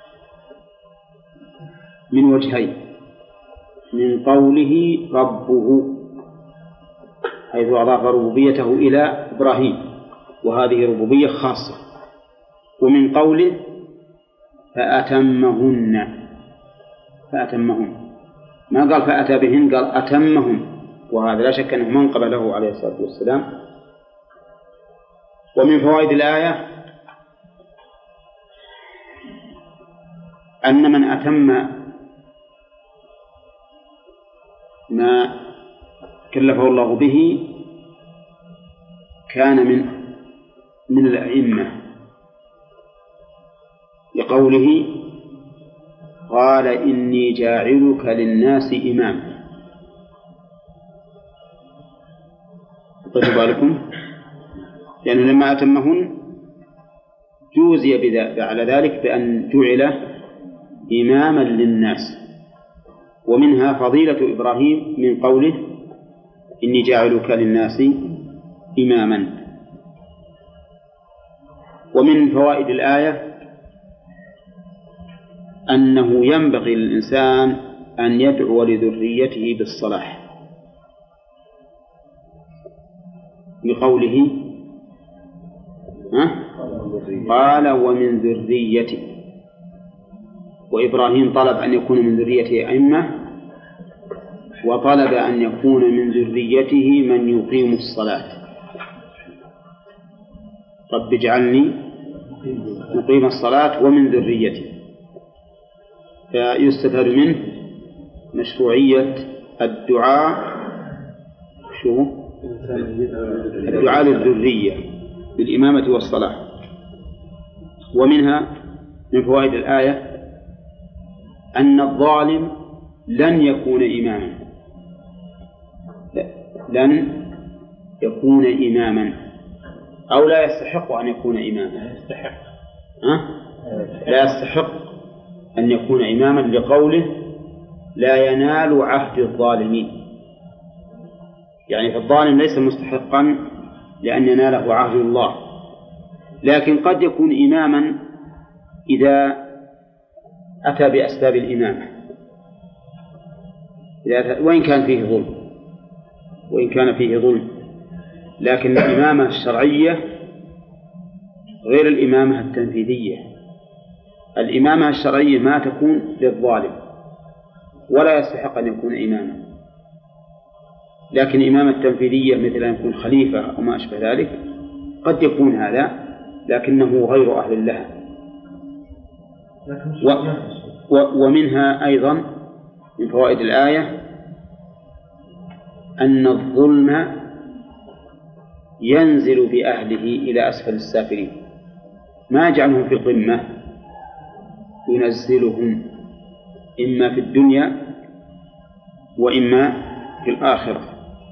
من وجهين: من قوله ربه حيث أضاف ربوبيته إلى إبراهيم، وهذه ربوبية خاصة، ومن قوله فأتمهن، ما قال فأتى بهن، قال أتمهن، وهذا لا شك أنه منقب له عليه الصلاة والسلام. ومن فوائد الآية أن من أتم ما كلفه الله به كان من الأئمة، لقوله قال إني جاعلك للناس إماما. خذوا بالكم، لأنه لما أتمهن جوزي على ذلك بأن جعل إماما للناس. ومنها فضيلة إبراهيم من قوله إني جاعلك للناس إماما. ومن فوائد الآية أنه ينبغي للإنسان أن يدعو لذريته بالصلاح، بقوله قال ومن ذريته، وإبراهيم طلب أن يكون من ذريته أئمة، وطلب أن يكون من ذريته من يقيم الصلاة. رب اجعلني مقيم الصلاة ومن ذريتي. فيستفاد منه مشروعية الدعاء للذرية بالإمامة والصلاة. ومنها من فوائد الآية أن الظالم لن يكون إماما، لن يكون إماما، أو لا يستحق أن يكون إماما، لا يستحق أن يكون إماما، لقوله لا ينال عهد الظالمين. يعني فالظالم ليس مستحقا لأن يناله عهد الله، لكن قد يكون إماما إذا أتى بأسباب الإمامة، وإن كان فيه ظلم، لكن الإمامة الشرعية غير الإمامة التنفيذية. الإمامة الشرعية ما تكون للظالم ولا يستحق أن يكون إماما، لكن الإمامة التنفيذية مثل أن يكون خليفة أو ما أشبه ذلك قد يكون هذا، لكنه غير أهل لها. ومنها أيضا من فوائد الآية أن الظلم ينزل بأهله إلى أسفل السافلين، ما يجعلهم في القمة، ينزلهم إما في الدنيا وإما في الآخرة.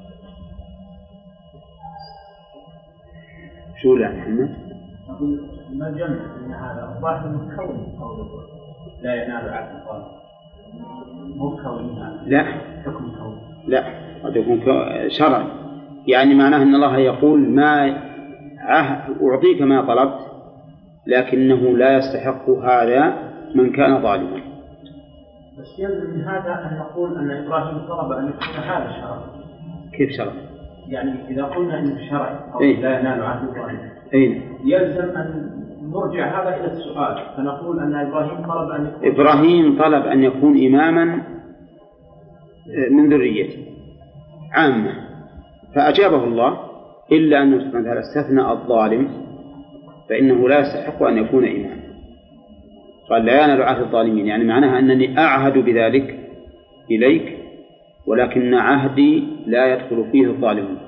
شو لا محمد؟ ما جمع من هذا الظاهر المتكون لا ينال عهد الظالم، مو كونها، لا حكم كون، لا قد يكون شرعي، يعني معناه أن الله يقول ما أعطيك ما طلبت، لكنه لا يستحق هذا من كان ظالما. بس يلزم من هذا أن نقول أن إبراهيم طلب أن يكون هذا شرعي. كيف شرعي؟ يعني إذا قلنا أنه شرعي أو لا ينال عهد الظالم، يلزم أن نرجع هذا إلى السؤال، فنقول أن إبراهيم طلب أن يكون إماما من ذريته عامة، فأجابه الله، إلا أنه سبحانه وتعالى استثنى الظالم فإنه لا يستحق أن يكون إماما. قال لا ينال عهد الظالمين، يعني معناها أنني أعهد بذلك إليك، ولكن عهدي لا يدخل فيه الظالمون.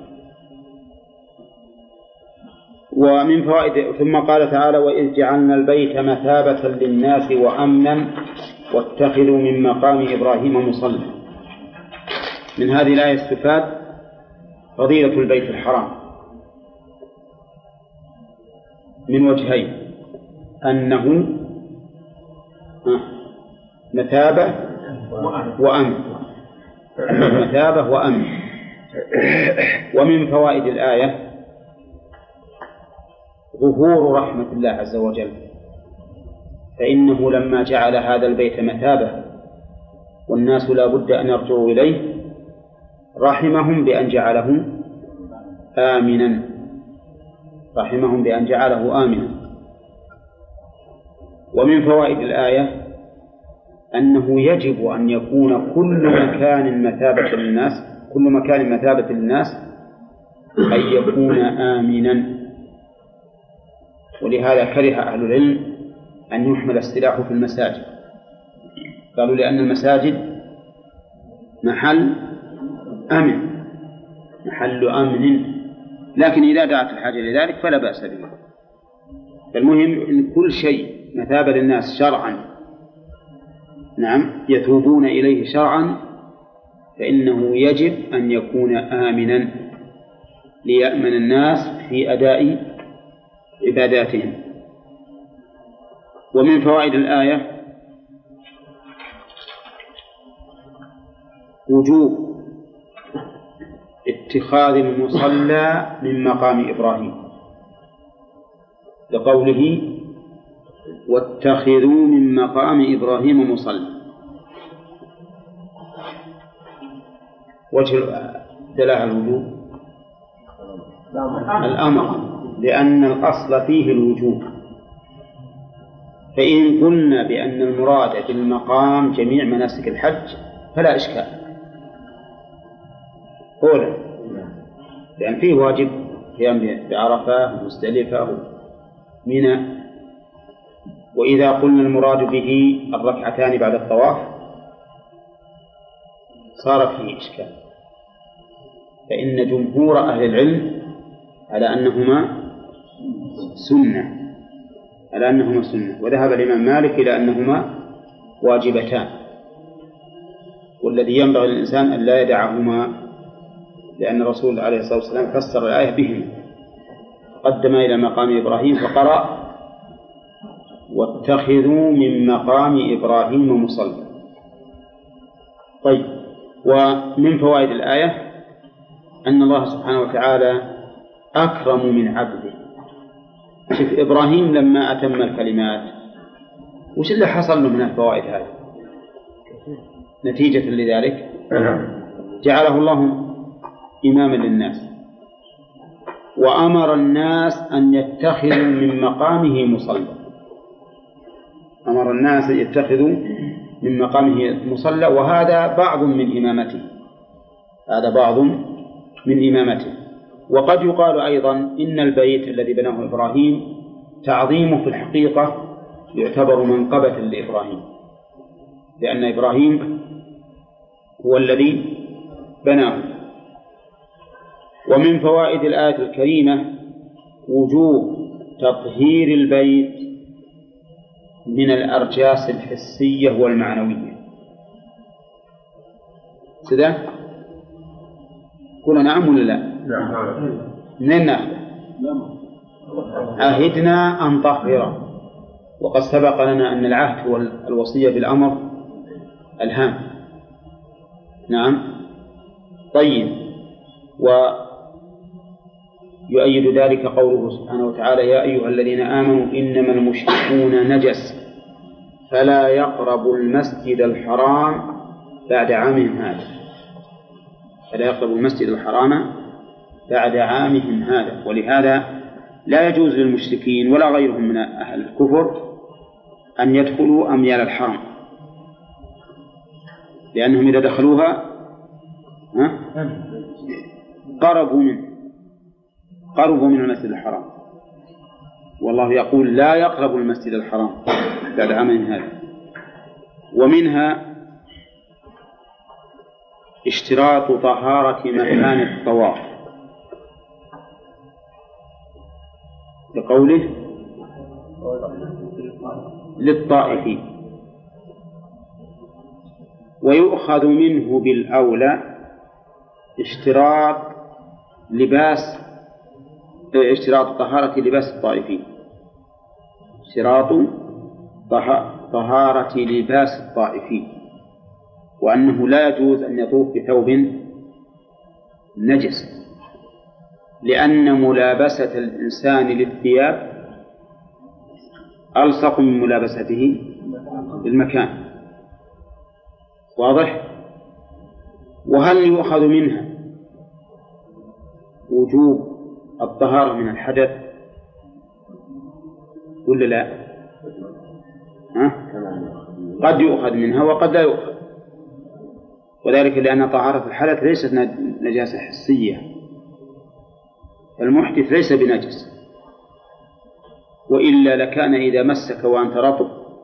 ومن فوائد ثم قال تعالى وإذ جعلنا البيت مثابة للناس وأمنا واتخذوا من مقام إبراهيم مصلى. من هذه الآية استفاد فضيلة البيت الحرام من وجهين: أنه مثابة وأمن، مثابة وأمن. ومن فوائد الآية ظهور رحمة الله عز وجل، فإنه لما جعل هذا البيت مثابة والناس لا بد أن يرجعوا إليه رحمهم بأن جعله آمنا، رحمهم بأن جعله آمنا. ومن فوائد الآية أنه يجب أن يكون كل مكان مثابة للناس أن يكون آمنا. ولهذا كره أهل العلم أن يحمل السلاح في المساجد، قالوا لأن المساجد محل أمن، لكن إذا دعت الحاجة لذلك فلا بأس به. فالمهم أن كل شيء مثابة للناس شرعا، نعم، يتوبون إليه شرعا، فإنه يجب أن يكون آمنا ليأمن الناس في أداء عباداتهم. ومن فوائد الآية وجوب اتخاذ المصلى من مقام إبراهيم، لقوله واتخذوا من مقام إبراهيم مصلى. وجه دلالة الوجوب الأمر، لأن الأصل فيه الوجوب. فإن قلنا بأن المراد بالمقام جميع مناسك الحج فلا إشكال، أولا لأن فيه واجب قيام بعرفة ومزدلفة ومنى. وإذا قلنا المراد به الركعتان بعد الطواف صار فيه إشكال، فإن جمهور أهل العلم على أنهما سنة، وذهب الإمام مالك إلى أنهما واجبتان، والذي ينبغي للإنسان أن لا يدعهما، لأن الرسول عليه الصلاة والسلام فسر الآية بهم، قدم إلى مقام إبراهيم فقرأ واتخذوا من مقام إبراهيم مصلى. طيب، ومن فوائد الآية أن الله سبحانه وتعالى أكرم من عبده. شوف إبراهيم لما أتم الكلمات وش اللي حصل له من الفوائد هذه؟ نتيجة لذلك جعله الله إماما للناس، وأمر الناس أن يتخذوا من مقامه مصلى، أمر الناس أن يتخذوا من مقامه مصلى، وهذا بعض من إمامته، وقد يقال أيضا إن البيت الذي بناه إبراهيم تعظيمه في الحقيقة يعتبر منقبة لإبراهيم، لأن إبراهيم هو الذي بناه. ومن فوائد الآية الكريمة وجوب تطهير البيت من الأرجاس الحسية والمعنوية. سده قلنا نعم ولا لا؟ منين نأخذ؟ عهدنا أن طهره، وقد سبق لنا أن العهد هو الوصية بالأمر الهام. نعم. طيب، ويؤيد ذلك قوله سبحانه وتعالى يا أيها الذين آمنوا إنما المشركون نجس فلا يقربوا المسجد الحرام بعد عامهم هذا، فلا يقربوا المسجد الحرام بعد عامهم هذا. ولهذا لا يجوز للمشركين ولا غيرهم من أهل الكفر أن يدخلوا أميال الحرم، لأنهم إذا دخلوها قربوا من المسجد الحرام، والله يقول لا يقربوا المسجد الحرام بعد عامهم هذا. ومنها اشتراط طهارة مكان الطواف، لقوله للطائفين. ويؤخذ منه بالأولى اشتراط طهارة لباس الطائفين، اشتراط طهارة لباس الطائفين، وأنه لا يجوز أن يطوف بثوب نجس، لأن ملابسة الإنسان للثياب ألصق من ملابسته للمكان. واضح؟ وهل يؤخذ منها وجوب الطهارة من الحدث ولا لا؟ قد يؤخذ منها وقد لا يؤخذ، وذلك لأن طهارة الحدث ليست نجاسة حسية، المحدث ليس بنجس، وإلا لكان إذا مسك وأنت رطب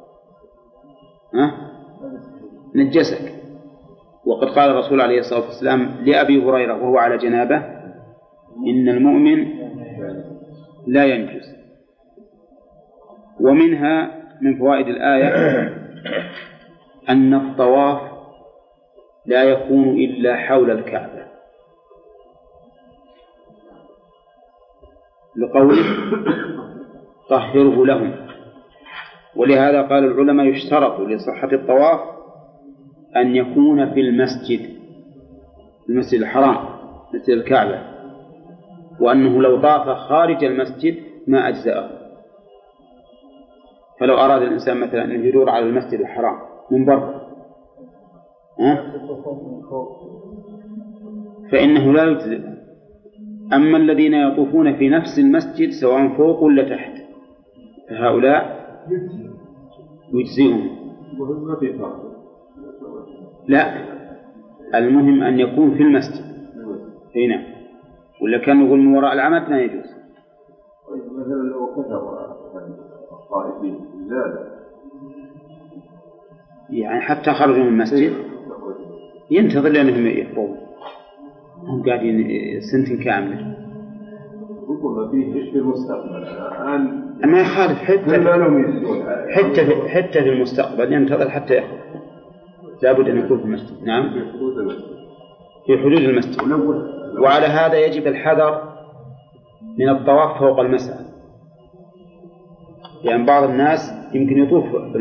نجسك. وقد قال الرسول عليه الصلاة والسلام لأبي هريرة وهو على جنابه: إن المؤمن لا ينجس. ومنها من فوائد الآية أن الطواف لا يكون إلا حول الكعبة، لقوله طهره لهم. ولهذا قال العلماء يشترط لصحة الطواف أن يكون في المسجد الحرام، مسجد الكعبة، وأنه لو طاف خارج المسجد ما أجزأه. فلو أراد الإنسان مثلا أن يدور على المسجد الحرام من برا فإنه لا يجزئ. أما الذين يطوفون في نفس المسجد سواء فوق ولا تحت فهؤلاء يجزئهم. لا، المهم أن يكون في المسجد هنا، ولا كان يقول من وراء العمد ما يجوز. مثلا لو كثر الطائفين زاد، يعني حتى خرجوا من المسجد ينتظر لأنهم يفرغون، هم قاعدين سنة كاملة. ربما فيه إيش في المستقبل الآن ما يخالف، حتى في المستقبل ينتظر حتى يخرج، لابد أن يكون في المسجد. نعم، في حدود المسجد. وعلى هذا يجب الحذر من الطواف فوق المسعى، يعني بعض الناس يمكن يطوف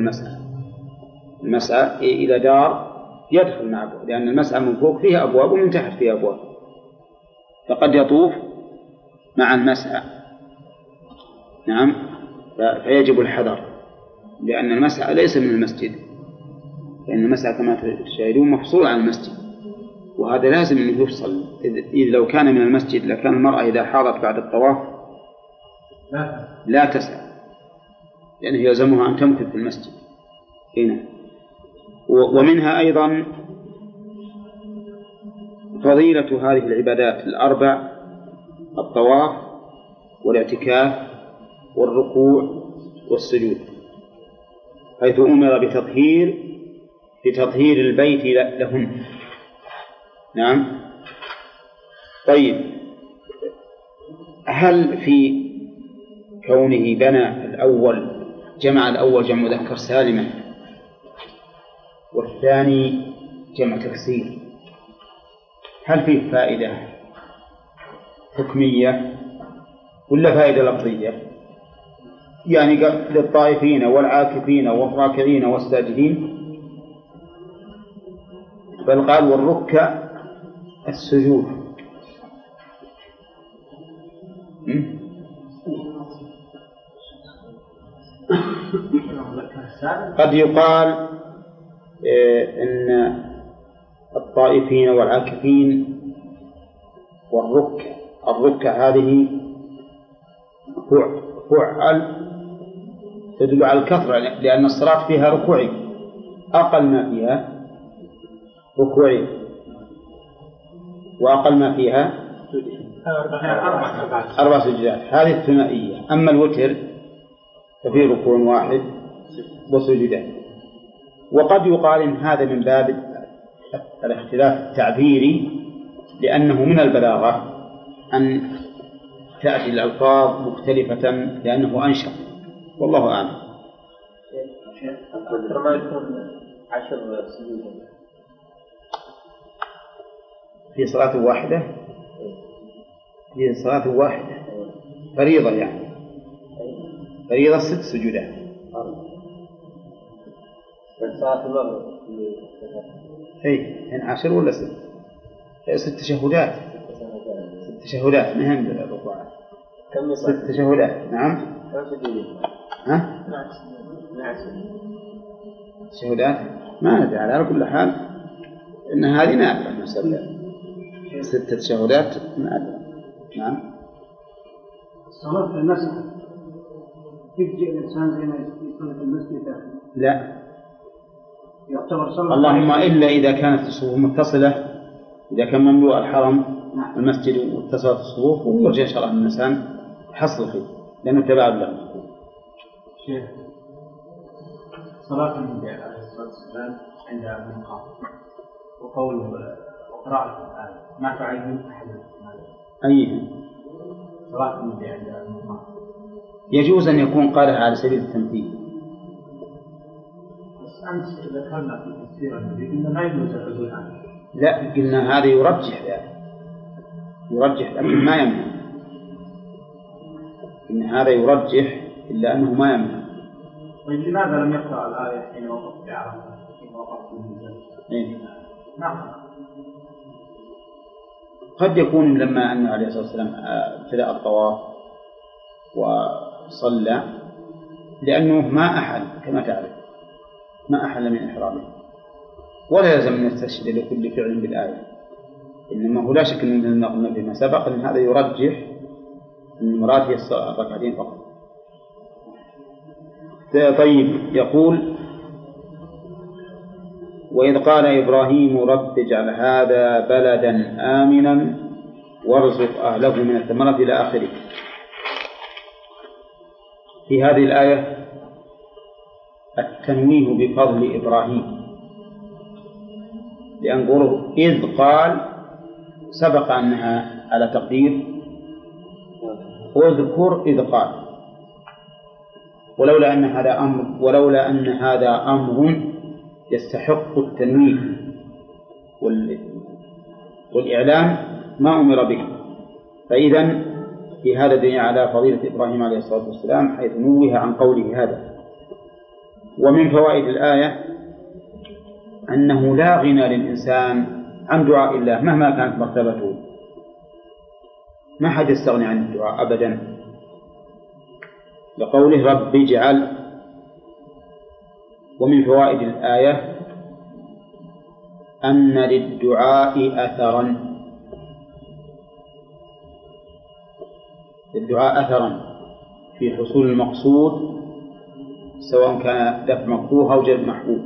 المسعى إلى دار يدخل معه، لأن المسعى من فوق فيها أبواب ومن تحت فيها أبواب، فقد يطوف مع المسعى. نعم، فيجب الحذر، لأن المسعى ليس من المسجد، لأن المسعى كما تشاهدون مفصول عن المسجد، وهذا لازم أنه يفصل. إذ لو كان من المسجد لكان المرأة إذا حاضت بعد الطواف لا تسعى، لأنه يلزمها أن تمكث في المسجد هنا. ومنها أيضا فضيلة هذه العبادات الأربع: الطواف والاعتكاف والركوع والسجود، حيث أمر بتطهير البيت لهن. نعم. طيب، هل في كونه بنى الأول جمع جمع مذكر سالما والثاني جمع تكسير، هل فيه فائدة حكمية ولا فائدة لفظية؟ يعني للطائفين والعاكفين والراكعين والساجدين، بل قال والركع السجود. قد يقال إن الطائفين والعاكفين الركع هذه فعل تدل على الكثرة، لأن الصلاة فيها ركوعي، أقل ما فيها ركوعي، وأقل ما فيها 4 سجدات، هذه الثنائية. أما الوتر ففيه ركوع واحد وسجدان. وقد يقال إن هذا من باب الاختلاف التعبيري، لأنه من البلاغة أن تأتي الألفاظ مختلفة لأنه أنشط، والله أعلم. أكثر ما يكون 10 سجود في صلاة واحدة، في صلاة واحدة فريضة، يعني فريضة 6 سجودات. صلاة المغرب إيه 12 ولا 6؟ 6 تشهدات. 6 تشهدات مهم بالركوعات. كم 6 تشهدات. نعم. كم سجود؟ ها؟ 12 تشهدات ما ندري، على كل حال إن هذه نادرة المسألة. 6 تشهدات نادرة. نعم. الصلاة في المسجد يجزئ الإنسان زي ما يصلي في المسجد داخل؟ لا. يعتبر صلاة اللهم إلا إذا كانت الصفوف متصلة، إذا كان مملوء الحرم المسجد واتصلت الصفوف ويرجى إن شاء الله الإنسان حصل الخير لأنه تبع له. شيخ صلاة النبي عليه الصلاة والسلام عند المقام وقول وقراءة القرآن ما تعين أحد أيه صلاة النبي عند المقام يجوز أن يكون قالها على سبيل التمثيل. بس أمس ذكرنا في تفسير النبي إنه ما يجوز الرجوع عنه. لا، قلنا هذا يرجح ذلك، يرجح لكن ما يمنع. إن هذا يرجح إلا أنه ما يمنع. طيب لماذا لم يقرأ الآية حين وقف في عرفة حين وقف في الميزان؟ نعم. قد يكون لما أنه عليه الصلاة والسلام ابتدأ الطواف وصلى لأنه ما أحل كما تعرف، ما أحل من إحرامه، ولا يلزم أن يستشهد لكل فعل بالآية، إنما هو لا شك أن قلنا فيما سبق أن هذا يرجح أن المراد هي الركعتين فقط. طيب يقول: وإذ قال إبراهيم رب اجعل هذا بلدا آمنا وارزق أهله من الثمرات إلى آخره. في هذه الآية التنويه بفضل إبراهيم، لأن قوله إذ قال سبق أنها على تقدير اذكر إذ قال، ولولا أن هذا أمر يستحق التنويه والإعلام ما أمر به، فإذا في هذا دليل على فضيلة إبراهيم عليه الصلاة والسلام حيث نوه عن قوله هذا. ومن فوائد الآية أنه لا غنى للإنسان عن دعاء الله مهما كانت مرتبته، ما حد يستغني عن الدعاء أبدا، لقوله رب اجعل. ومن فوائد الآية أن للدعاء أثرا في حصول المقصود، سواء كان دفع مكروه أو جلب محبوب.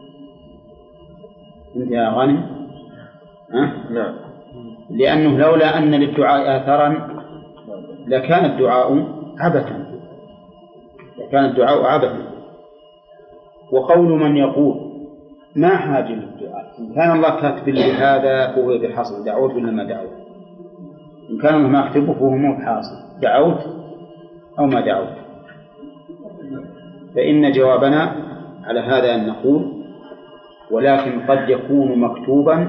انت يا غانم؟ نعم. لأنه لولا أن للدعاء أثرا لكان الدعاء عبثا. وقول من يقول ما حاجة للدعاء، إن كان الله كاتب لي هذا فهو بحاصل دعوت ولا ما دعوت، إن كان الله ما كتبه فهو مو بحاصل دعوت أو ما دعوت. فإن جوابنا على هذا أن نقول ولكن قد يكون مكتوبا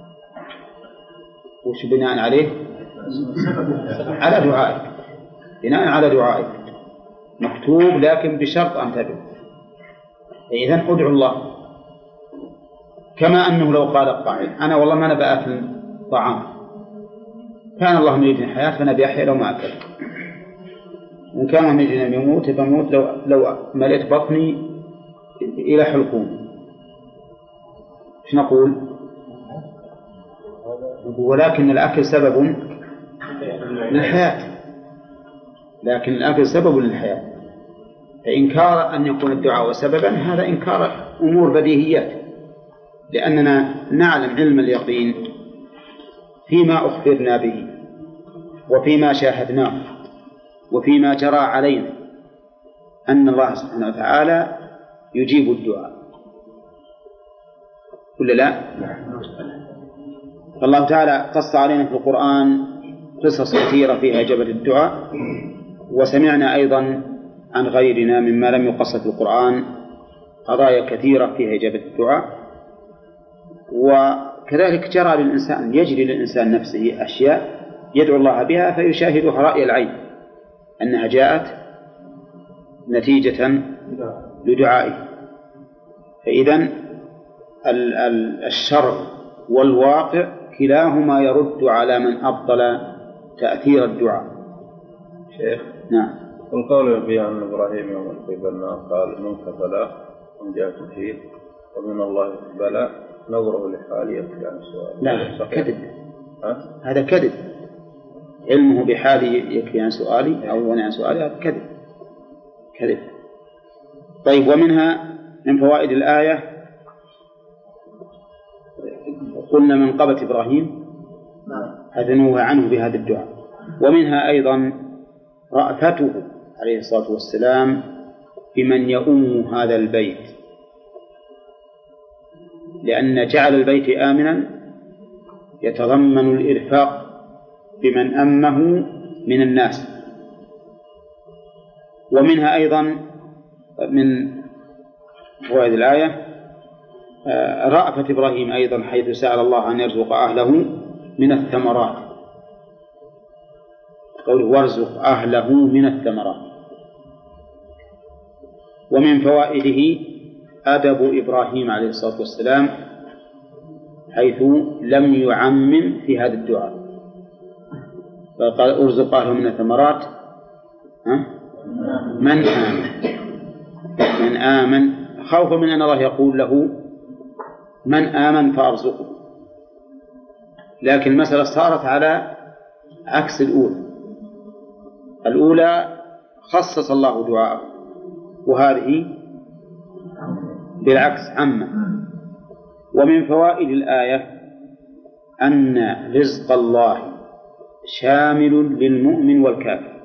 وش بناء عليه؟ على دعائك، بناء على دعائك مكتوب، لكن بشرط أن تدعو. فإذن أدعو الله، كما أنه لو قال القائل أنا والله ما نبى أكل طعام، كان الله مريدني الحياة فنبي أحيا لو ما أكل، إن كان مريدني أن يموت فموت لو مليت بطني إلى حلقوم. إيش نقول؟ ولكن الأكل سبب للحياة، لكن الأكل سبب للحياة، فإنكار أن يكون الدعاء سببا هذا إنكار أمور بديهيات، لأننا نعلم علم اليقين فيما أخبرنا به وفيما شاهدناه وفيما جرى علينا أن الله سبحانه وتعالى يجيب الدعاء، ولا لا؟ فالله تعالى قص علينا في القرآن قصص كثيرة فيها إجابة الدعاء، وسمعنا أيضا عن غيرنا مما لم يقص في القرآن قضايا كثيرة فيها إجابة الدعاء. وكذلك يجري للإنسان نفسه أشياء يدعو الله بها فيشاهدها رأي العين أنها جاءت نتيجة لدعائه، فإذن الشرع والواقع كلاهما يرد على من أبطل تأثير الدعاء. شيخ نعم. القول في أن إبراهيم يوم القيامة النار قال منك بلاء من جاء فيه ومن الله بلاء نظره لحالي يكفي عن السؤال. لا كذب، هذا كذب. علمه بحالي يكفي عن سؤالي أو عن سؤالي، هذا كذب. طيب، ومنها من فوائد الآية قلنا منقبة إبراهيم هذا نوه عنه بهذا الدعاء. ومنها أيضا رأفته عليه الصلاة والسلام بمن يؤم هذا البيت، لأن جعل البيت آمنا يتضمن الإرفاق بمن أمه من الناس. ومنها أيضا من فوائد الآية رأفة إبراهيم أيضا حيث سأل الله أن يرزق أهله من الثمرات، قوله وارزق أهله من الثمرات. ومن فوائده أدب إبراهيم عليه الصلاة والسلام حيث لم يعمم في هذا الدعاء، فقال ارزق أهله من الثمرات من آمن خوفا من أن الله يقول له من آمن فأرزقه. لكن المسألة صارت على عكس الأولى خصص الله دعاءه، وهذه بالعكس عامة. ومن فوائد الآية أن رزق الله شامل للمؤمن والكافر،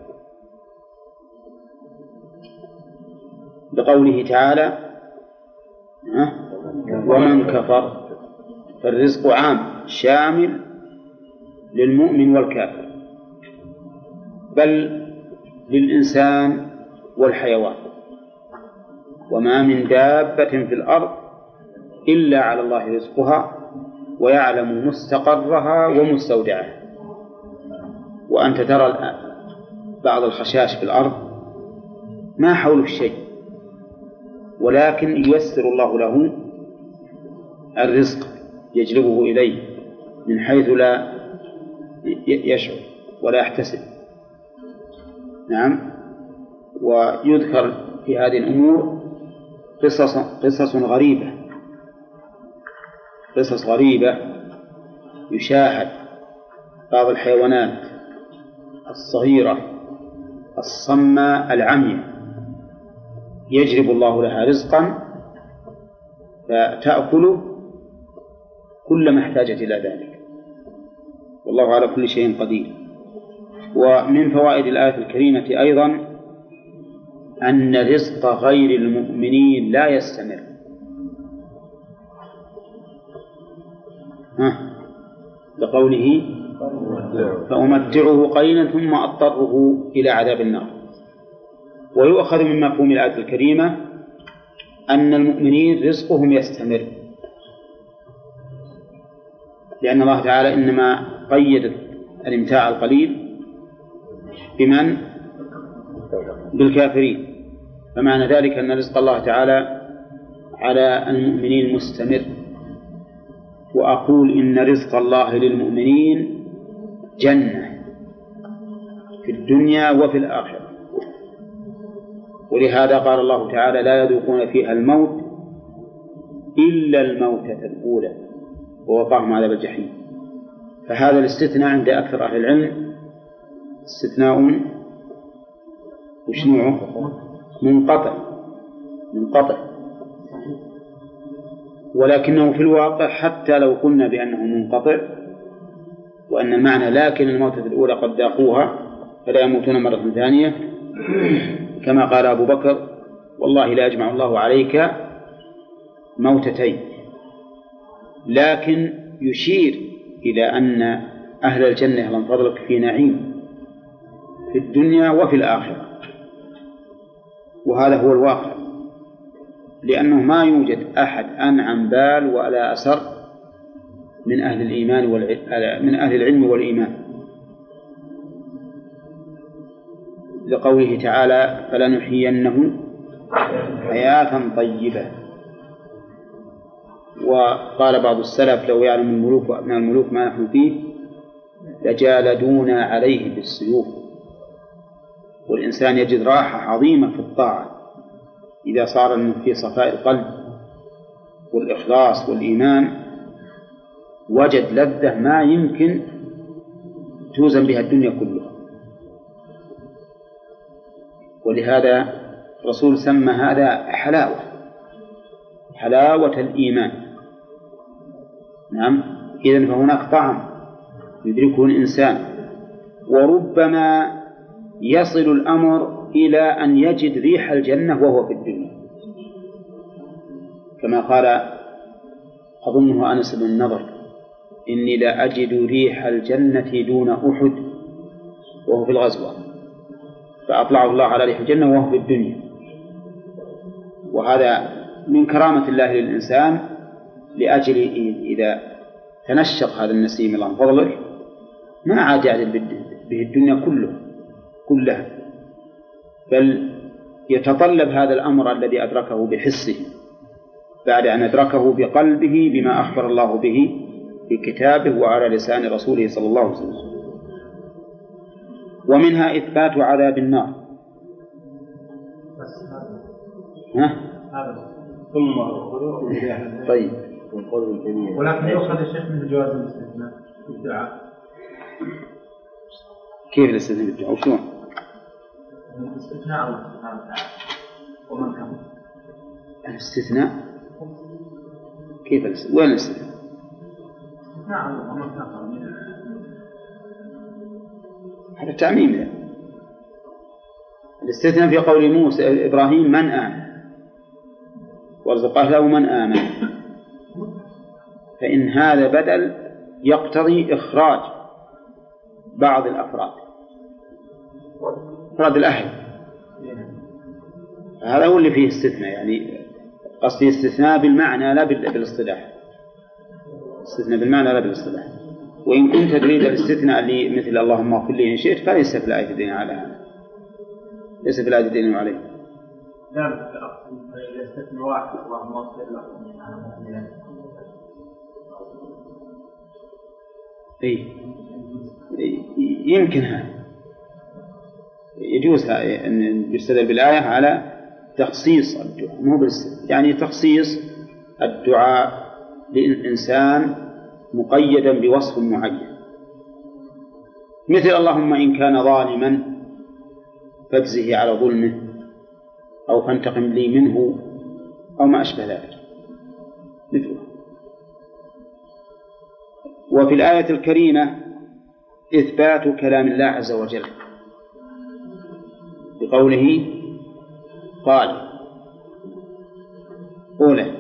بقوله تعالى ومن كفر، فالرزق عام شامل للمؤمن والكافر، بل للإنسان والحيوان. وما من دابة في الأرض إلا على الله رزقها ويعلم مستقرها ومستودعها. وأنت ترى بعض الخشاش في الأرض ما حوله شيء، ولكن ييسر الله له الرزق يجلبه إليه من حيث لا يشعر ولا يحتسب. نعم. ويذكر في هذه الأمور قصص غريبة يشاهد بعض الحيوانات الصغيرة الصماء العمياء يجلب الله لها رزقا فتأكله كلما احتاجت إلى ذلك، والله على كل شيء قدير. ومن فوائد الآية الكريمة أيضا أن رزق غير المؤمنين لا يستمر، لقوله فأمتعه قليلا ثم أضطره إلى عذاب النار. ويؤخذ من مفهوم الآية الكريمة أن المؤمنين رزقهم يستمر، لأن الله تعالى إنما قيد الامتاع القليل بمن؟ بالكافرين. فمعنى ذلك أن رزق الله تعالى على المؤمنين مستمر. وأقول إن رزق الله للمؤمنين جنة في الدنيا وفي الآخرة، ولهذا قال الله تعالى لا يذوقون فيها الموت إلا الموتة الأولى ووقاهم عذاب الجحيم. فهذا الاستثناء عند أكثر أهل العلم استثناء وشنوعه منقطع، ولكنه في الواقع حتى لو قلنا بأنه منقطع وأن المعنى لكن الموتة الأولى قد ذاقوها فلا يموتون مرة ثانية، كما قال أبو بكر والله لا يجمع الله عليك موتتين، لكن يشير إلى أن أهل الجنة من فضلك في نعيم في الدنيا وفي الآخرة، وهذا هو الواقع، لأنه ما يوجد أحد أنعم بال ولا أسر من أهل الإيمان من أهل العلم والإيمان، لقوله تعالى فلنحيينه حياة طيبة. وقال بعض السلف لو يعلم الملوك وأبناء الملوك ما نحن فيه لجالدونا عليه بالسيوف. والإنسان يجد راحة عظيمة في الطاعة إذا صار في صفاء القلب والإخلاص والإيمان، وجد لذة ما يمكن توزن بها الدنيا كلها. ولهذا الرسول سمى هذا حلاوة الإيمان. نعم، إذن فهناك طعم يدركه الإنسان، وربما يصل الأمر إلى أن يجد ريح الجنة وهو في الدنيا، كما قال أظنه أنس بن النضر: إني لا أجد ريح الجنة دون أحد وهو في الغزوة، فأطلعه الله على ريح الجنة وهو في الدنيا. وهذا من كرامة الله للإنسان، لأجل إذا تنشق هذا النسيم الله من فضله ما عاد يعدل به الدنيا كلها، بل يتطلب هذا الأمر الذي أدركه بحسه بعد أن أدركه بقلبه بما أخبر الله به في كتابه وعلى لسان رسوله صلى الله عليه وسلم. ومنها إثبات عذاب النار. ثم طيب، ولكن يؤخذ الشيخ من جواز الاستثناء في الدعاء. كيف الاستثناء في الدعاء؟ وشلون؟ الاستثناء الله سبحانه وتعالى ومن كان الاستثناء كيف الاستثناء؟ وين الاستثناء؟ نعم، ومن كان هذا تعميم يعني. الاستثناء في قول موسى إبراهيم: من آمن وارزقه له من آمن، فإن هذا بدل يقتضي إخراج بعض الأفراد، أفراد الأهل، هذا هو اللي فيه استثناء. يعني قصدي استثناء بالمعنى لا بالاصطلاح، استثناء بالمعنى لا بالاصطلاح. وإن كنت تريد الاستثناء اللي مثل اللهم اغفر لي إن شئت فليس في الآية الدين على هذا، ليس في الآية الدين عليه. ذلك يستثنى واحد اللهم اغفر له. يمكن هذا يجوز أن يستدل بالآية على تخصيص الدعاء، مو يعني تخصيص الدعاء للإنسان مقيدا بوصف معين، مثل اللهم إن كان ظالما فاجزه على ظلمه، أو فانتقم لي منه، أو ما أشبه ذلك مثله. وفي الآية الكريمة إثبات كلام الله عز وجل بقوله قال أولى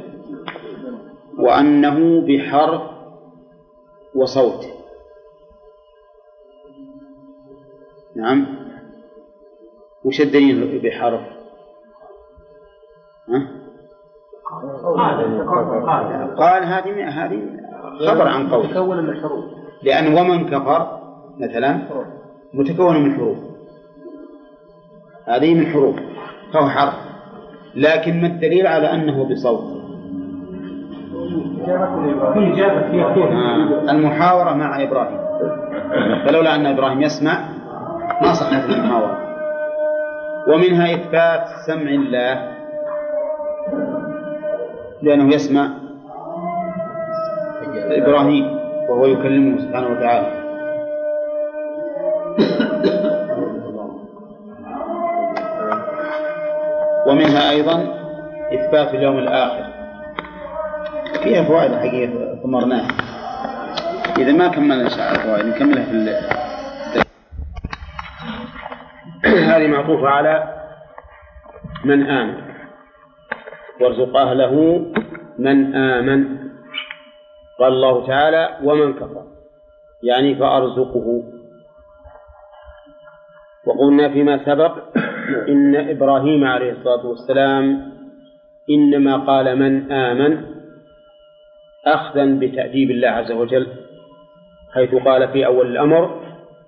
وأنه بحرف وصوت. نعم، وش الدليل بحرف؟ قال هذه خبر عن قول متكون من الحروف، لأن ومن كفر مثلا متكون من حروف، هذه من حروف فهو حرف. لكن ما الدليل على أنه بصوت؟ المحاورة مع إبراهيم، فلولا أن إبراهيم يسمع ما صحت المحاورة. ومنها إثبات سمع الله لأنه يسمع إبراهيم وهو يكلمه سبحانه وتعالى. ومنها أيضا إثبات اليوم الآخر، فيها فوائد حقيقة ثمرناها، إذا ما كملنا إن شاء الله فوائد نكملها هذه معطوفة على من آمن وارزق أهله من آمن. قال الله تعالى ومن كفر، يعني فأرزقه. وقلنا فيما سبق إن إبراهيم عليه الصلاة والسلام إنما قال من آمن أخذا بتأديب الله عز وجل، حيث قال في أول الأمر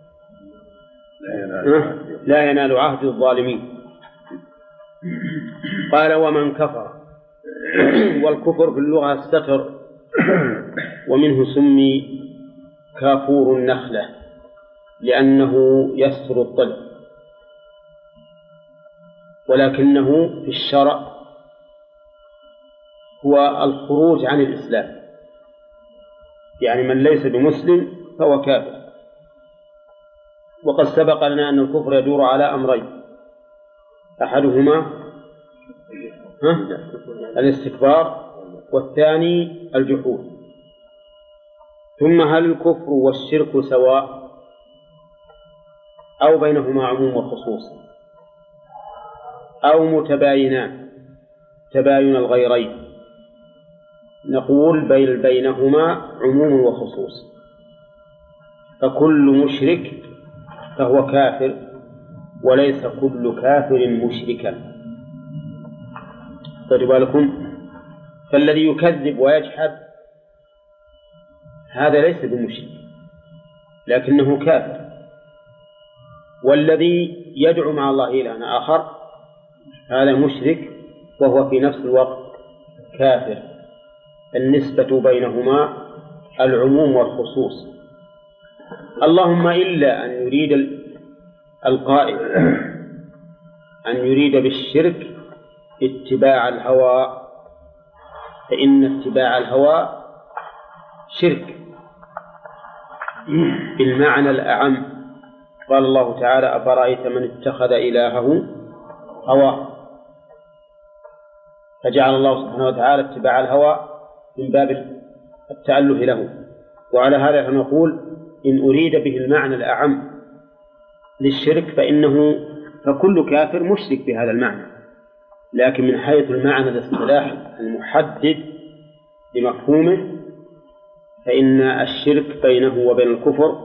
لا ينال عهد الظالمين. قال ومن كفر، والكفر في اللغة الستر ومنه سمي كافور النخلة لأنه يستر الطلع، ولكنه في الشرع هو الخروج عن الإسلام، يعني من ليس بمسلم فهو كافر. وقد سبق لنا أن الكفر يدور على أمرين، أحدهما الاستكبار والثاني الجحود. ثم هل الكفر والشرك سواء أو بينهما عموم وخصوص أو متباينان تباين الغيرين؟ نقول بينهما عموم وخصوص، فكل مشرك فهو كافر وليس كل كافر مشركا. خذوا بالكم، فالذي يكذب ويجحد هذا ليس بمشرك لكنه كافر، والذي يدعو مع الله إلها آخر هذا مشرك وهو في نفس الوقت كافر. النسبة بينهما العموم والخصوص، اللهم إلا أن يريد القائل أن يريد بالشرك اتباع الهوى، فإن اتباع الهوى شرك بالمعنى الأعم. قال الله تعالى: أفرأيت من اتخذ إلهه هواه، فجعل الله سبحانه وتعالى اتباع الهوى من باب التأله له. وعلى هذا فنقول إن أريد به المعنى الأعم للشرك فكل كافر مشرك بهذا المعنى، لكن من حيث المعنى الاصطلاحي المحدد لمفهومه فإن الشرك بينه وبين الكفر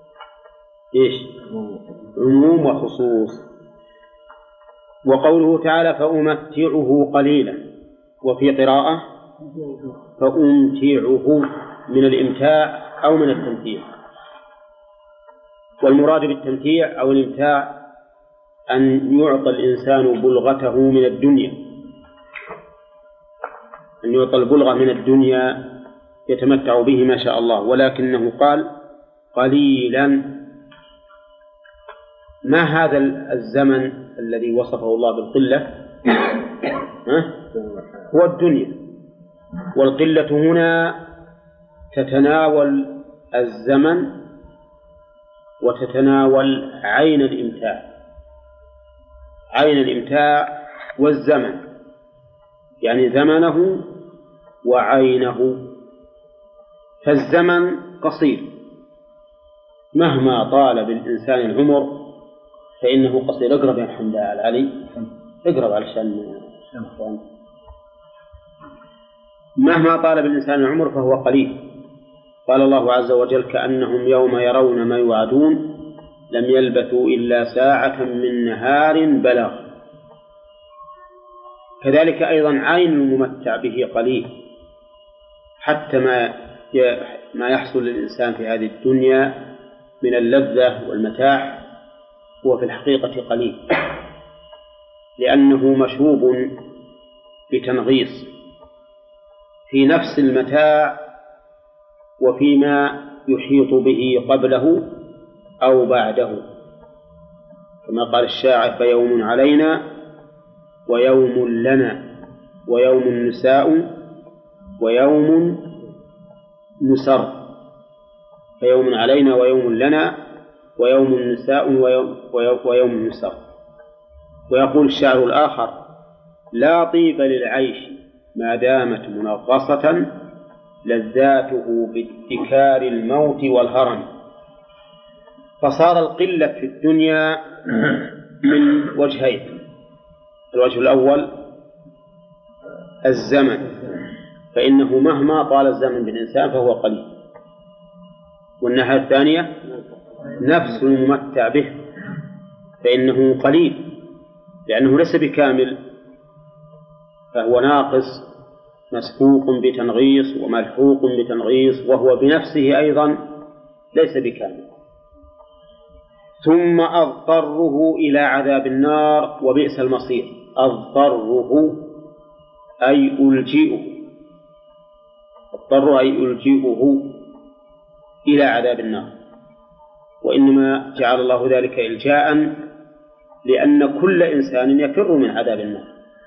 عموم وخصوص. وقوله تعالى: فأمتعه قليلا، وفي قراءة فأمتعه من الإمتاع أو من التمتيع، والمراد بالتمتيع أو الإمتاع أن يعطى الإنسان بلغته من الدنيا، أن يعطى البلغة من الدنيا يتمتع به ما شاء الله، ولكنه قال قليلا. ما هذا الزمن الذي وصفه الله بالقلة؟ هو الدنيا، والقلة هنا تتناول الزمن وتتناول عين الإمتاع والزمن، يعني زمنه وعينه. فالزمن قصير، مهما طال بالإنسان العمر فإنه قصير. اقرب يا محمد علي، اقرب علشان مهما طال بالإنسان العمر فهو قليل. قال الله عز وجل: كأنهم يوم يرون ما يوعدون لم يلبثوا إلا ساعة من نهار بلاغ. كذلك أيضا عين الممتع به قليل، حتى ما يحصل للإنسان في هذه الدنيا من اللذة والمتاع هو في الحقيقة قليل، لأنه مشوب بتنغيص في نفس المتاع وفيما يحيط به قبله أو بعده، كما قال الشاعر: فيوم علينا ويوم لنا ويوم نساء ويوم نسر. فيوم علينا ويوم لنا ويوم نساء ويوم نسر. ويقول الشاعر الآخر: لا طيب للعيش ما دامت منغصة لذاته بادكار الموت والهرم. فصار القلة في الدنيا من وجهين: الوجه الأول الزمن، فإنه مهما طال الزمن بالإنسان فهو قليل. والناحية الثانية نفس الممتع به، فإنه قليل لأنه ليس بكامل، فهو ناقص مسحوق بتنغيص وملحوق بتنغيص، وهو بنفسه أيضا ليس بكامل. ثم أضطره إلى عذاب النار وبئس المصير. أضطره أي ألجئه، فالضر أي يلجئه إلى عذاب النار. وإنما جعل الله ذلك إلجاء لأن كل إنسان يفر من عذاب النار،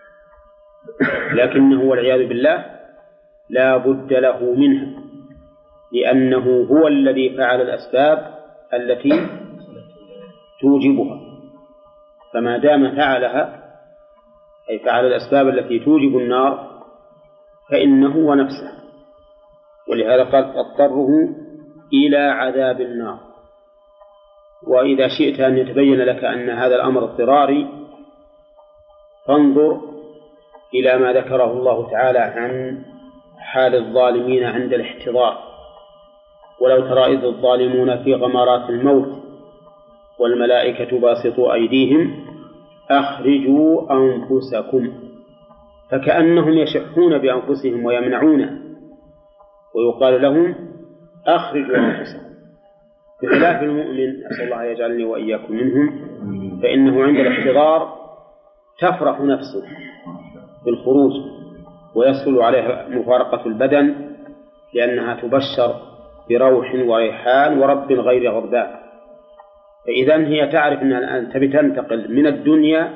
لكنه والعياذ بالله لا بد له منها، لأنه هو الذي فعل الأسباب التي توجبها، فما دام فعلها أي فعل الأسباب التي توجب النار فإنه ونفسه. ولهذا قال اضطره إلى عذاب النار. وإذا شئت أن يتبين لك أن هذا الأمر اضطراري فانظر إلى ما ذكره الله تعالى عن حال الظالمين عند الاحتضار: ولو ترى إذ الظالمون في غمرات الموت والملائكة باسطوا أيديهم أخرجوا أنفسكم، فكأنهم يشحون بأنفسهم ويمنعونه، ويقال لهم أخرجوا أنفسكم. بخلاف المؤمن، أسأل الله يجعلني وإياكم منهم، فإنه عند الاحتضار تفرح نفسه بالخروج ويسهل عليها مفارقة البدن، لأنها تبشر بروح وريحان ورب غير غضبان. فإذا هي تعرف أنها الآن تبي تنتقل من الدنيا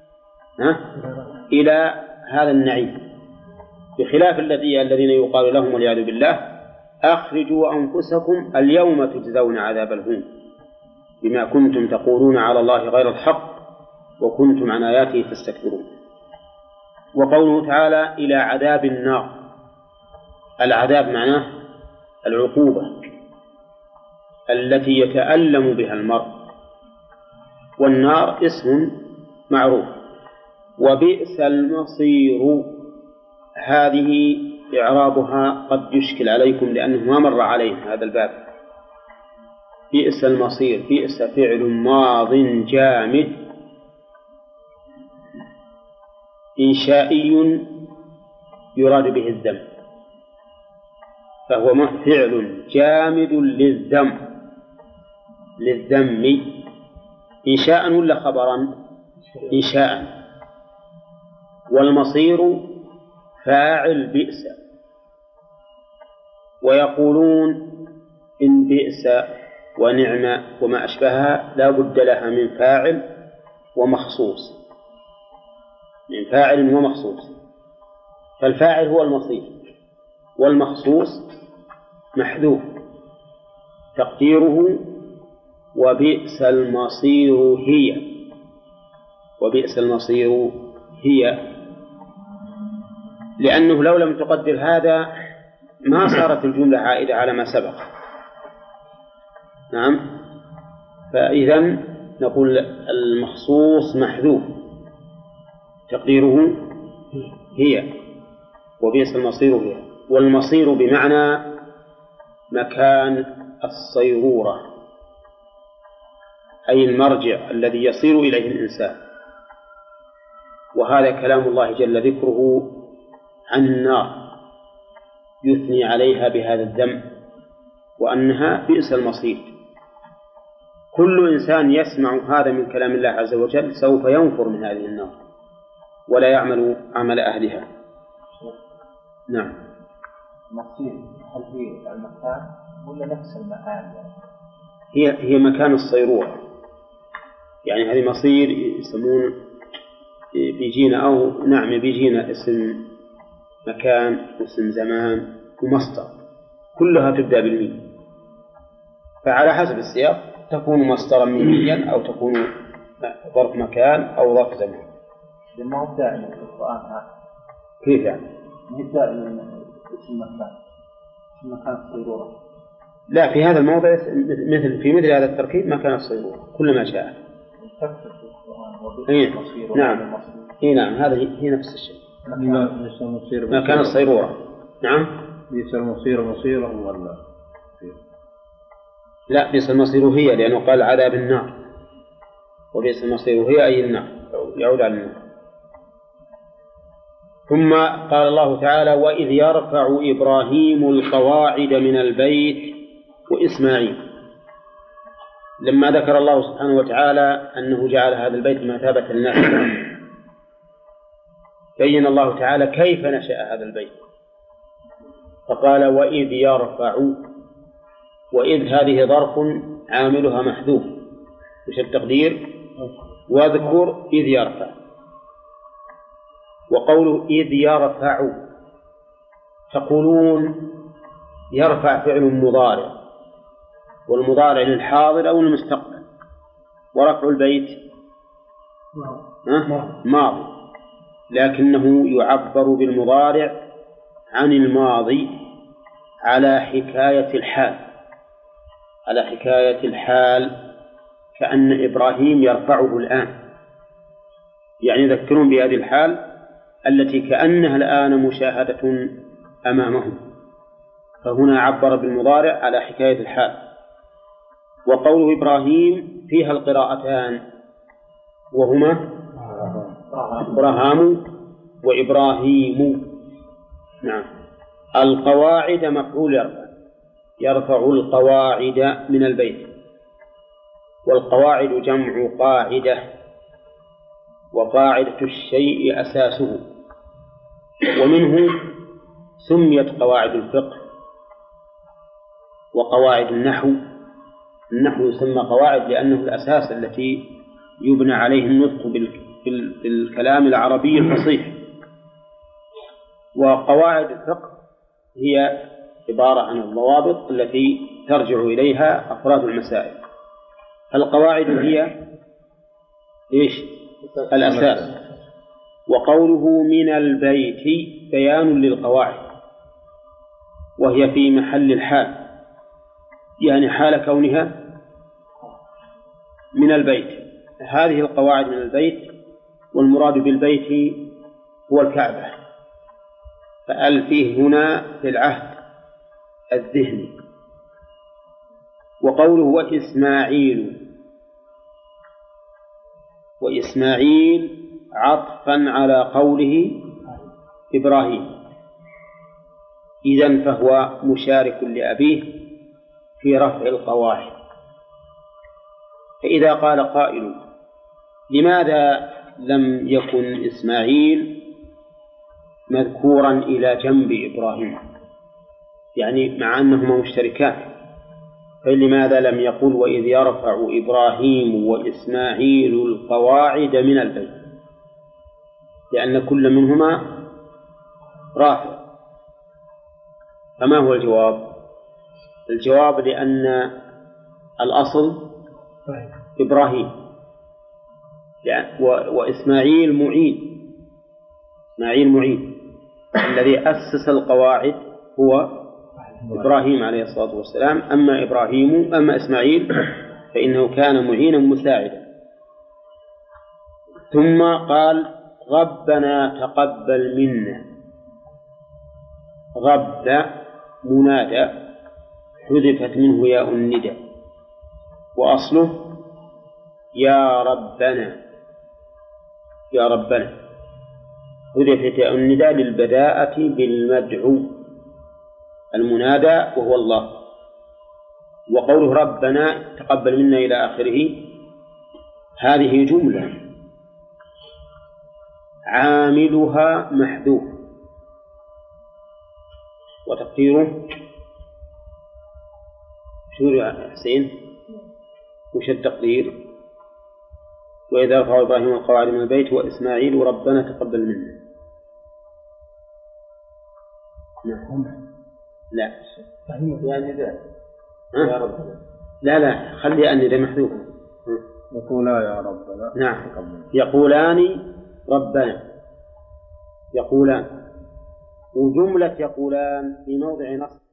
إلى هذا النعيم، بخلاف الذين يقال لهم والعياذ بالله أخرجوا أنفسكم اليوم تجزون عذاب الهون بما كنتم تقولون على الله غير الحق وكنتم عن آياته تستكبرون. وقوله تعالى إلى عذاب النار، العذاب معناه العقوبة التي يتألم بها المرء، والنار اسم معروف. وبئس المصير، هذه إعرابها قد يشكل عليكم لأنه ما مر علينا هذا الباب. بئس المصير، بئس فعل ماض جامد إنشائي يراد به الذم، فهو فعل جامد للذم إنشاء ولا خبرا؟ إنشاء. والمصير فاعل بئس. ويقولون إن بئس ونعم وما أشبهها لا بد لها من فاعل ومخصوص، من فاعل ومخصوص. فالفاعل هو المصير، والمخصوص محذوف تقديره وبئس المصير هي، وبئس المصير هي، لأنه لو لم تقدر هذا ما صارت الجملة عائدة على ما سبق. نعم، فإذا نقول المخصوص محذوف تقديره هي، وبئس المصير هي. والمصير بمعنى مكان الصيرورة، أي المرجع الذي يصير إليه الإنسان. وهذا كلام الله جل ذكره عن النار، يثني عليها بهذا الذم وأنها بئس المصير. كل إنسان يسمع هذا من كلام الله عز وجل سوف ينفر من هذه النار ولا يعمل عمل أهلها. نعم. المصير هل هي المكان ولا نفس المآل؟ هي مكان الصيرورة، يعني هذه مصير يسمون بيجينا، أو نعم بيجينا اسم مكان واسم زمان ومصدر، كلها تبدأ بالميم، فعلى حسب السياق تكون مصدرا ميميا أو تكون ظرف مكان أو ظرف زمان. ما هو دائما في القرآن هذا. كيف يعني؟ ما هو دائما اسم مكان، اسم مكان الصيرورة. لا، في هذا الموضع في مثل هذا التركيب مكان الصيرورة كل ما شاء. نعم. نعم، هذه هي نفس الشيء. مكان الصيرورة. نعم. بئس المصير مصيره ولا؟ لا، بئس المصير هي، لأنه قال عذاب النار، وبئس المصير هي أي النار، يعود على النار. ثم قال الله تعالى: وإذ يرفع إبراهيم القواعد من البيت وإسماعيل. لما ذكر الله سبحانه وتعالى أنه جعل هذا البيت مثابة للناس، بين الله تعالى كيف نشأ هذا البيت، فقال وإذ يرفع، وإذ هذه ظرف عاملها محذوف، وش التقدير؟ واذكر إذ يرفع. وقوله إذ يرفع تقولون يرفع فعل مضارع، والمضارع للحاضر أو المستقبل، ورفع البيت ماضي، لكنه يعبر بالمضارع عن الماضي على حكاية الحال، على حكاية الحال، كأن إبراهيم يرفعه الآن، يعني يذكرون بهذه الحال التي كأنها الآن مشاهدة أمامهم، فهنا عبر بالمضارع على حكاية الحال. وقوله إبراهيم فيها القراءتان، وهما إبراهام وإبراهيم. نعم. القواعد مفعول يرفع القواعد من البيت، والقواعد جمع قاعدة، وقاعدة الشيء أساسه، ومنه سميت قواعد الفقه وقواعد النحو. النحو يسمى قواعد لأنه الأساس التي يبنى عليه النطق بالكلام العربي الفصيح، وقواعد الفقه هي عبارة عن الضوابط التي ترجع إليها أفراد المسائل. القواعد هي الأساس. وقوله من البيت بيان للقواعد، وهي في محل الحال، يعني حال كونها من البيت. هذه القواعد من البيت، والمراد بالبيت هو الكعبة، فأل فيه هنا في العهد الذهني. وقوله وإسماعيل عطفا على قوله إبراهيم، إذن فهو مشارك لأبيه في رفع القواعد. فإذا قال قائل لماذا لم يكن إسماعيل مذكورا إلى جنب إبراهيم، يعني مع أنهما مشتركان، فلماذا لم يقل وإذ يرفع إبراهيم وإسماعيل القواعد من البيت؟ لأن كل منهما رافع. فما هو الجواب؟ الجواب لأن الأصل إبراهيم، وإسماعيل معين. إسماعيل معين، الذي أسس القواعد هو إبراهيم عليه الصلاة والسلام. أما إسماعيل فإنه كان معينا مساعدا. ثم قال ربنا تقبل منا. رب منادى حذفت منه ياء الندى، وأصله يا ربنا، يا ربنا، حذفت ياء الندى للبداءة بالمدعو المنادى وهو الله. وقوله ربنا تقبل منا إلى آخره، هذه جملة عاملها محذوف، وتقديره شو يا حسين؟ وش التقدير؟ وإذا رفع إبراهيم القواعد من البيت وإسماعيل ربنا تقبل منا. لا يعني ذا يا رب، لا خلي أن ذا محذوف. يقولا يا ربنا. نعم، يقولان ربنا، يقولان، وجملة يقولان في موضع نصب